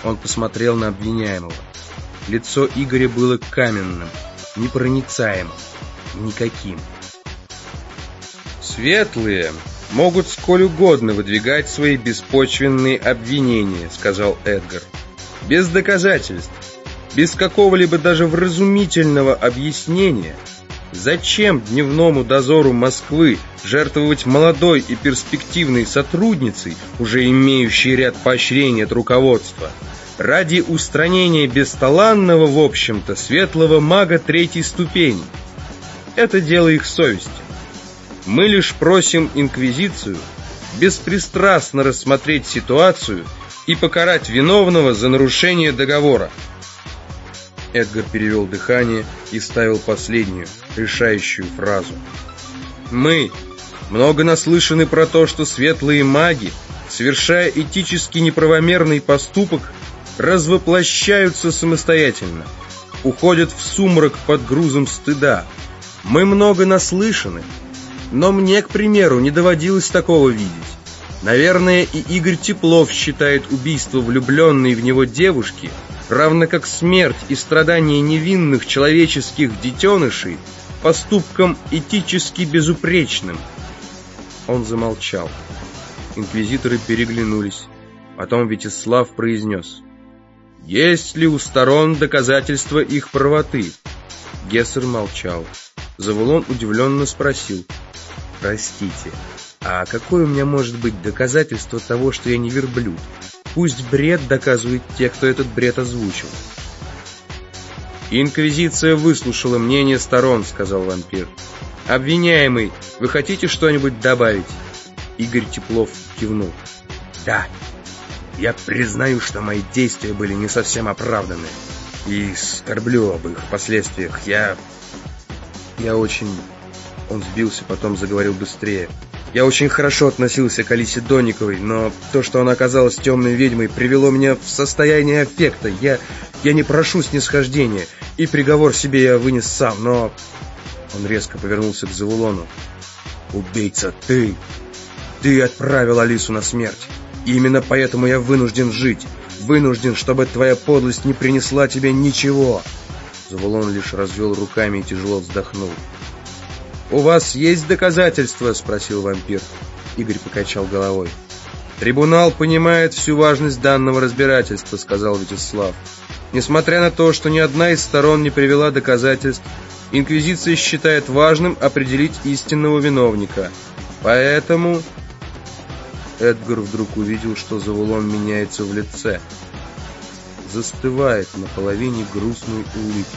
Он посмотрел на обвиняемого. Лицо Игоря было каменным, непроницаемым, никаким. «Светлые могут сколь угодно выдвигать свои беспочвенные обвинения», — сказал Эдгар. «Без доказательств, без какого-либо даже вразумительного объяснения. Зачем дневному дозору Москвы жертвовать молодой и перспективной сотрудницей, уже имеющей ряд поощрений от руководства, ради устранения бесталанного, в общем-то, светлого мага третьей ступени? Это дело их совести. Мы лишь просим Инквизицию беспристрастно рассмотреть ситуацию и покарать виновного за нарушение договора». Эдгар перевел дыхание и вставил последнюю, решающую фразу. «Мы много наслышаны про то, что светлые маги, совершая этически неправомерный поступок, развоплощаются самостоятельно, уходят в сумрак под грузом стыда. Мы много наслышаны, но мне, к примеру, не доводилось такого видеть. Наверное, и Игорь Теплов считает убийство влюбленной в него девушки, равно как смерть и страдания невинных человеческих детенышей, поступком этически безупречным». Он замолчал. Инквизиторы переглянулись. Потом Вячеслав произнес: «Есть ли у сторон доказательства их правоты?» Гессер молчал. Завулон удивленно спросил: «Простите, а какое у меня может быть доказательство того, что я не верблюд? Пусть бред доказывают те, кто этот бред озвучил». «Инквизиция выслушала мнение сторон», — сказал вампир. «Обвиняемый, вы хотите что-нибудь добавить?» Игорь Теплов кивнул. «Да, я признаю, что мои действия были не совсем оправданы, и скорблю об их последствиях. Я очень...» Он сбился, потом заговорил быстрее. «Я очень хорошо относился к Алисе Донниковой, но то, что она оказалась темной ведьмой, привело меня в состояние аффекта. Я не прошу снисхождения, и приговор себе я вынес сам, но...» Он резко повернулся к Завулону. «Убийца, ты отправил Алису на смерть. И именно поэтому я вынужден жить. Вынужден, чтобы твоя подлость не принесла тебе ничего». Завулон лишь развел руками и тяжело вздохнул. «У вас есть доказательства?» — спросил вампир. Игорь покачал головой. «Трибунал понимает всю важность данного разбирательства», — сказал Вячеслав. «Несмотря на то, что ни одна из сторон не привела доказательств, Инквизиция считает важным определить истинного виновника. Поэтому...» Эдгар вдруг увидел, что Завулон меняется в лице. Застывает на половине грустной улыбки.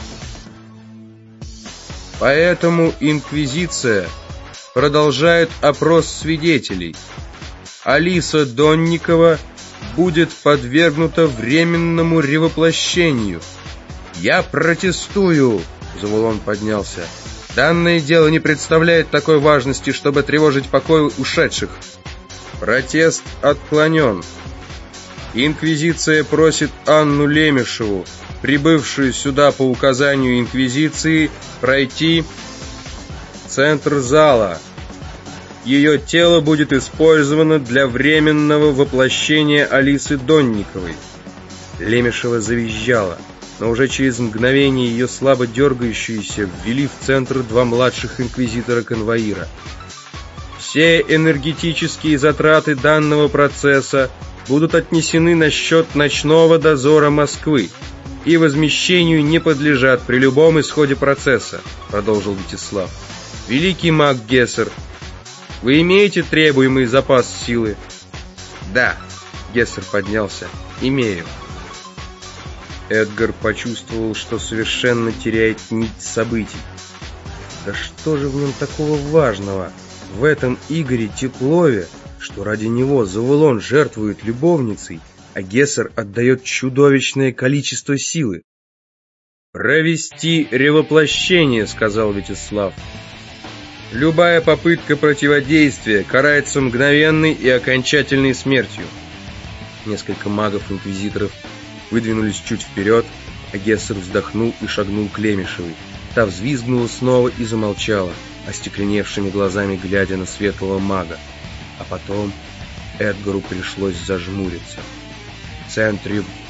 «Поэтому Инквизиция продолжает опрос свидетелей. Алиса Донникова будет подвергнута временному ревоплощению». «Я протестую!» — Завулон поднялся. «Данное дело не представляет такой важности, чтобы тревожить покой ушедших». «Протест отклонен. Инквизиция просит Анну Лемешеву, прибывшую сюда по указанию Инквизиции, пройти в центр зала. Ее тело будет использовано для временного воплощения Алисы Донниковой». Лемешева завизжала, но уже через мгновение ее слабо дергающуюся ввели в центр два младших инквизитора-конвоира. «Все энергетические затраты данного процесса будут отнесены на счет ночного дозора Москвы и возмещению не подлежат при любом исходе процесса», — продолжил Вячеслав. «Великий маг Гессер, вы имеете требуемый запас силы?» «Да», — Гессер поднялся, — «имею». Эдгар почувствовал, что совершенно теряет нить событий. Да что же в нем такого важного, в этом Игоре Теплове, что ради него Завулон жертвует любовницей, а Гессер отдает чудовищное количество силы? «Провести ревоплощение», — сказал Вячеслав. «Любая попытка противодействия карается мгновенной и окончательной смертью». Несколько магов-инквизиторов выдвинулись чуть вперед, а Гессер вздохнул и шагнул к Лемешевой. Та взвизгнула снова и замолчала, остекленевшими глазами глядя на светлого мага. А потом Эдгару пришлось зажмуриться. В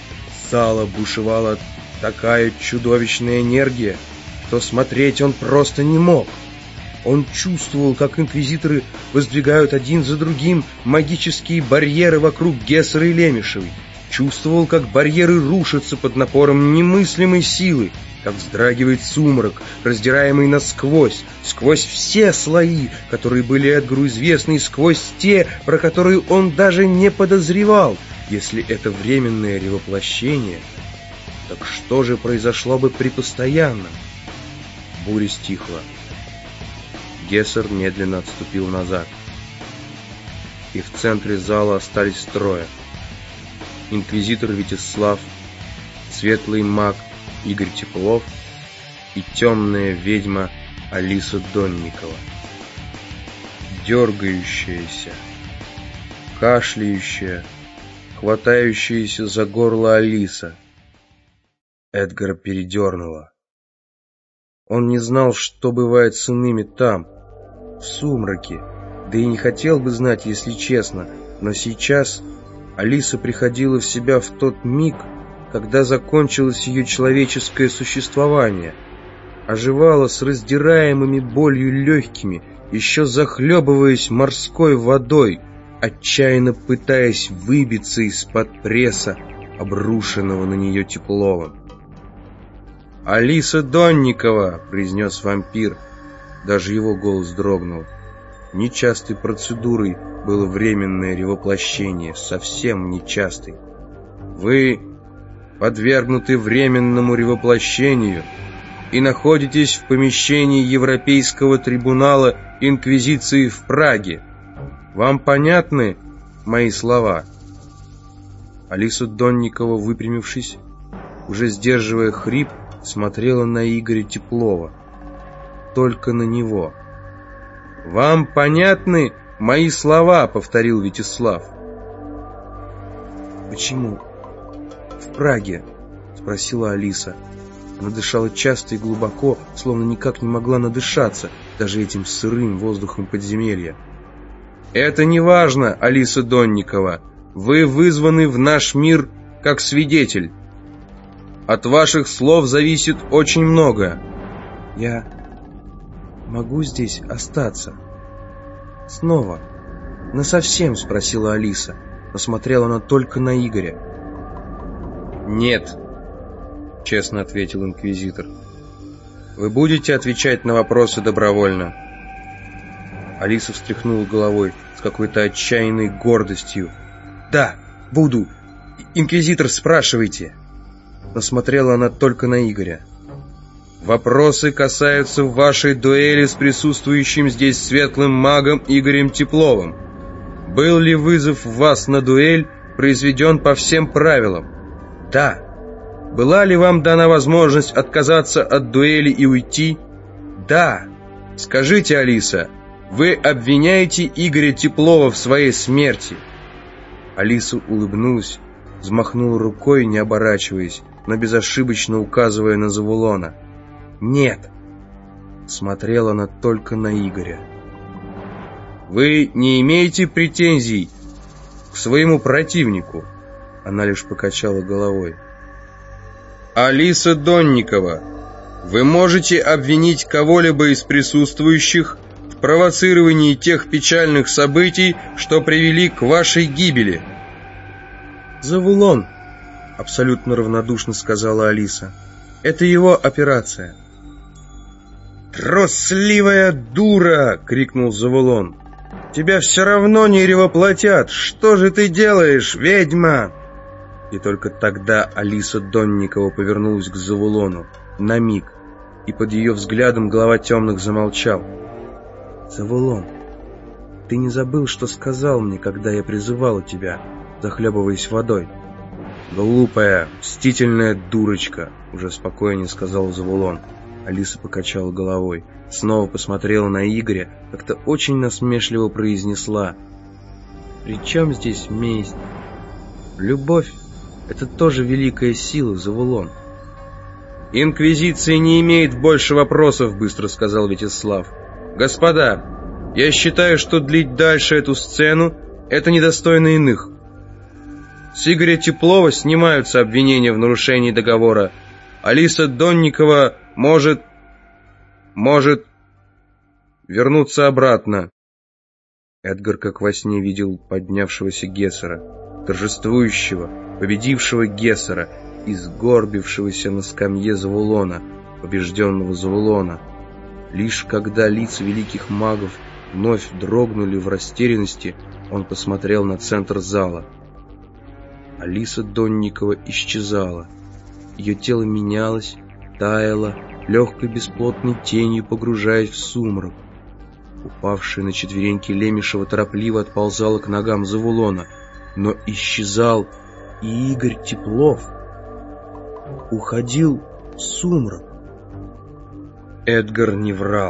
зала бушевала такая чудовищная энергия, что смотреть он просто не мог. Он чувствовал, как инквизиторы воздвигают один за другим магические барьеры вокруг Гессера и Лемешевой. Чувствовал, как барьеры рушатся под напором немыслимой силы, как вздрагивает сумрак, раздираемый насквозь, сквозь все слои, которые были Эдгару известны, и сквозь те, про которые он даже не подозревал. Если это временное ревоплощение, так что же произошло бы при постоянном? Буря стихла. Гессер медленно отступил назад. И в центре зала остались трое. Инквизитор Витислав, светлый маг Игорь Теплов и темная ведьма Алиса Донникова. Дергающаяся, кашляющая, хватающаяся за горло Алиса. Эдгара передернуло. Он не знал, что бывает с иными там, в сумраке, да и не хотел бы знать, если честно, но сейчас Алиса приходила в себя в тот миг, когда закончилось ее человеческое существование, оживала с раздираемыми болью легкими, еще захлебываясь морской водой, отчаянно пытаясь выбиться из-под пресса, обрушенного на нее Тепловым. «Алиса Донникова!» — произнес вампир. Даже его голос дрогнул. Нечастой процедурой было временное ревоплощение, совсем нечастой. «Вы подвергнуты временному ревоплощению и находитесь в помещении Европейского трибунала Инквизиции в Праге. Вам понятны мои слова?» Алиса Донникова, выпрямившись, уже сдерживая хрип, смотрела на Игоря Теплова. Только на него. «Вам понятны мои слова?» — повторил Витислав. «Почему в Праге?» — спросила Алиса. Она дышала часто и глубоко, словно никак не могла надышаться даже этим сырым воздухом подземелья. «Это не важно, Алиса Донникова. Вы вызваны в наш мир как свидетель. От ваших слов зависит очень многое». «Я могу здесь остаться? Снова? Насовсем?» — спросила Алиса, но смотрела она только на Игоря. «Нет», — честно ответил инквизитор. «Вы будете отвечать на вопросы добровольно?» Алиса встряхнула головой с какой-то отчаянной гордостью. «Да, буду. Инквизитор, спрашивайте». Но смотрела она только на Игоря. «Вопросы касаются вашей дуэли с присутствующим здесь светлым магом Игорем Тепловым. Был ли вызов вас на дуэль произведен по всем правилам? Да. Была ли вам дана возможность отказаться от дуэли и уйти? Да. Скажите, Алиса, вы обвиняете Игоря Теплова в своей смерти?» Алиса улыбнулась, взмахнула рукой, не оборачиваясь, но безошибочно указывая на Завулона. «Нет!» Смотрела она только на Игоря. «Вы не имеете претензий к своему противнику?» Она лишь покачала головой. «Алиса Донникова, вы можете обвинить кого-либо из присутствующих в провоцировании тех печальных событий, что привели к вашей гибели?» «Завулон», — абсолютно равнодушно сказала Алиса. «Это его операция». «Трусливая дура!» — крикнул Завулон. «Тебя все равно не ревоплотят! Что же ты делаешь, ведьма?» И только тогда Алиса Донникова повернулась к Завулону на миг, и под ее взглядом глава темных замолчал. «Завулон, ты не забыл, что сказал мне, когда я призывала тебя, захлебываясь водой?» «Глупая, мстительная дурочка!» — уже спокойнее сказал Завулон. Алиса покачала головой, снова посмотрела на Игоря, как-то очень насмешливо произнесла: «При чем здесь месть? Любовь — это тоже великая сила, Завулон». «Инквизиция не имеет больше вопросов», — быстро сказал Витислав. «Господа, я считаю, что длить дальше эту сцену — это недостойно иных». С Игоря Теплова снимаются обвинения в нарушении договора. Алиса Донникова может вернуться обратно». Эдгар как во сне видел поднявшегося Гессера, торжествующего, победившего Гессера и сгорбившегося на скамье Завулона, побежденного Завулона. Лишь когда лица великих магов вновь дрогнули в растерянности, он посмотрел на центр зала. Алиса Донникова исчезала. Ее тело менялось, таяло, легкой бесплотной тенью погружаясь в сумрак. Упавшая на четвереньки Лемешева торопливо отползала к ногам Завулона, но исчезал и Игорь Теплов. Уходил в сумрак. Эдгар не врал.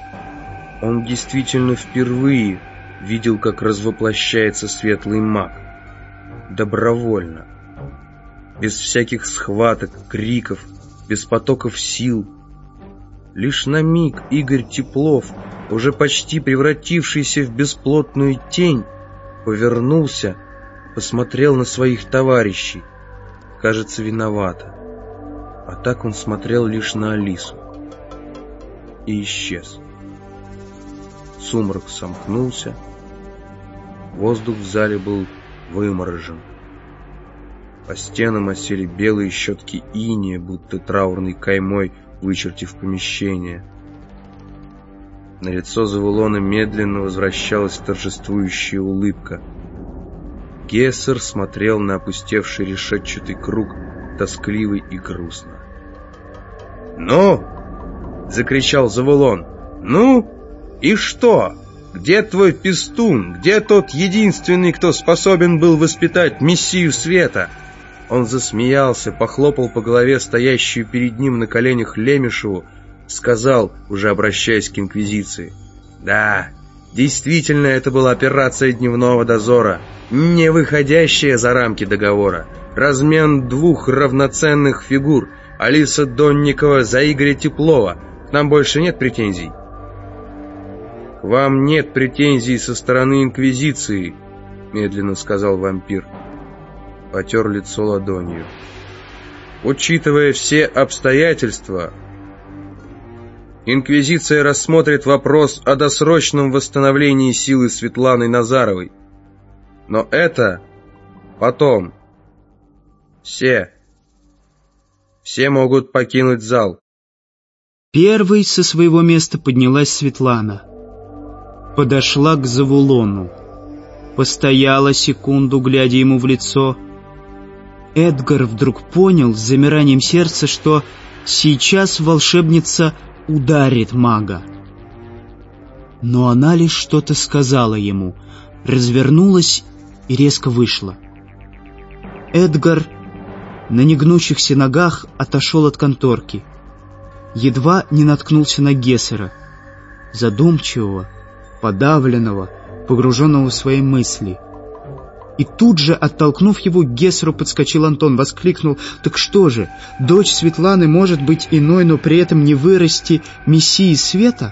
Он действительно впервые видел, как развоплощается светлый маг. Добровольно. Без всяких схваток, криков, без потоков сил. Лишь на миг Игорь Теплов, уже почти превратившийся в бесплотную тень, повернулся, посмотрел на своих товарищей. Кажется, виновато. А так он смотрел лишь на Алису. И исчез. Сумрак сомкнулся. Воздух в зале был выморожен. По стенам осели белые щетки иния, будто траурной каймой вычертив помещение. На лицо Завулона медленно возвращалась торжествующая улыбка. Гессер смотрел на опустевший решетчатый круг, тоскливый и грустно. «Ну!» — закричал Завулон. «Ну? И что? Где твой пестун? Где тот единственный, кто способен был воспитать Мессию Света?» Он засмеялся, похлопал по голове стоящую перед ним на коленях Лемешеву, сказал, уже обращаясь к Инквизиции: «Да, действительно, это была операция дневного дозора, не выходящая за рамки договора. Размен двух равноценных фигур, Алиса Донникова за Игоря Теплова. К нам больше нет претензий?» «К вам нет претензий со стороны Инквизиции», — медленно сказал вампир. Потер лицо ладонью. «Учитывая все обстоятельства, Инквизиция рассмотрит вопрос о досрочном восстановлении силы Светланы Назаровой. Но это потом. Все могут покинуть зал». Первой со своего места поднялась Светлана. Подошла к Завулону. Постояла секунду, глядя ему в лицо. Эдгар вдруг понял с замиранием сердца, что сейчас волшебница ударит мага. Но она лишь что-то сказала ему, развернулась и резко вышла. Эдгар на негнущихся ногах отошел от конторки. Едва не наткнулся на Гессера, задумчивого, подавленного, погруженного в свои мысли. И тут же, оттолкнув его, к Гессеру подскочил Антон, воскликнул: «Так что же, дочь Светланы может быть иной, но при этом не вырасти Мессии Света?»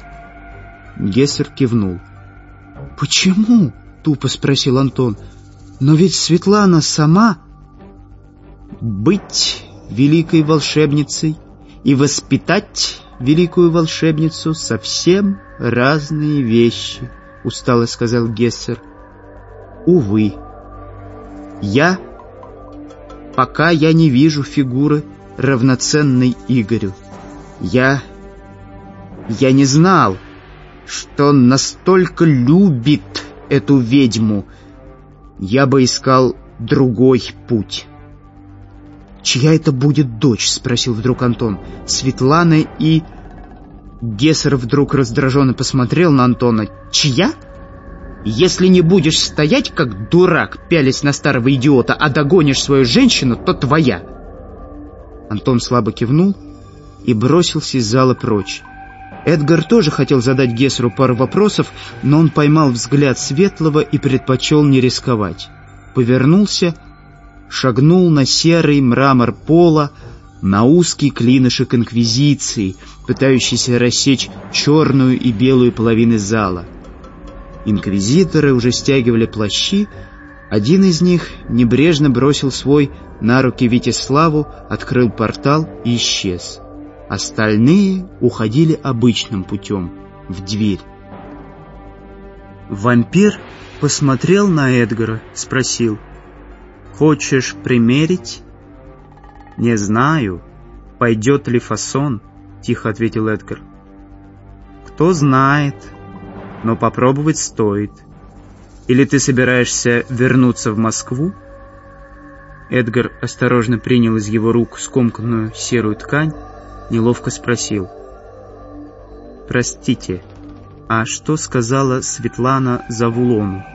Гессер кивнул. «Почему?» — тупо спросил Антон. «Но ведь Светлана сама...» «Быть великой волшебницей и воспитать великую волшебницу — совсем разные вещи», — устало сказал Гессер. «Увы, пока я не вижу фигуры, равноценной Игорю. Я не знал, что он настолько любит эту ведьму. Я бы искал другой путь». «Чья это будет дочь?» — спросил вдруг Антон. «Светлана и...» Гессер вдруг раздраженно посмотрел на Антона. «Чья? Если не будешь стоять, как дурак, пялясь на старого идиота, а догонишь свою женщину, то твоя». Антон слабо кивнул и бросился из зала прочь. Эдгар тоже хотел задать Гессеру пару вопросов, но он поймал взгляд Светлого и предпочел не рисковать. Повернулся, шагнул на серый мрамор пола, на узкий клинышек Инквизиции, пытающийся рассечь черную и белую половины зала. Инквизиторы уже стягивали плащи, Один из них небрежно бросил свой на руки Витиславу, открыл портал и исчез. Остальные уходили обычным путем, в дверь. Вампир посмотрел на Эдгара, спросил: «Хочешь примерить?» «Не знаю, пойдет ли фасон», — тихо ответил Эдгар. «Кто знает, но попробовать стоит. Или ты собираешься вернуться в Москву?» Эдгар осторожно принял из его рук скомканную серую ткань, неловко спросил: «Простите, а что сказала Светлана Завулону?»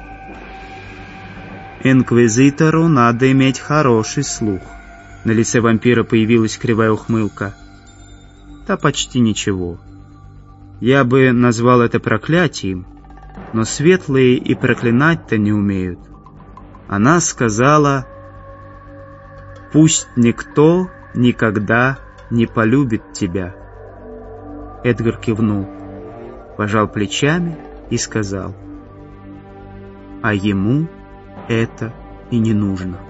«Инквизитору надо иметь хороший слух». На лице вампира появилась кривая ухмылка. «Да почти ничего. Я бы назвал это проклятием, но светлые и проклинать-то не умеют. Она сказала: пусть никто никогда не полюбит тебя». Эдгар кивнул, пожал плечами и сказал: «А ему это и не нужно».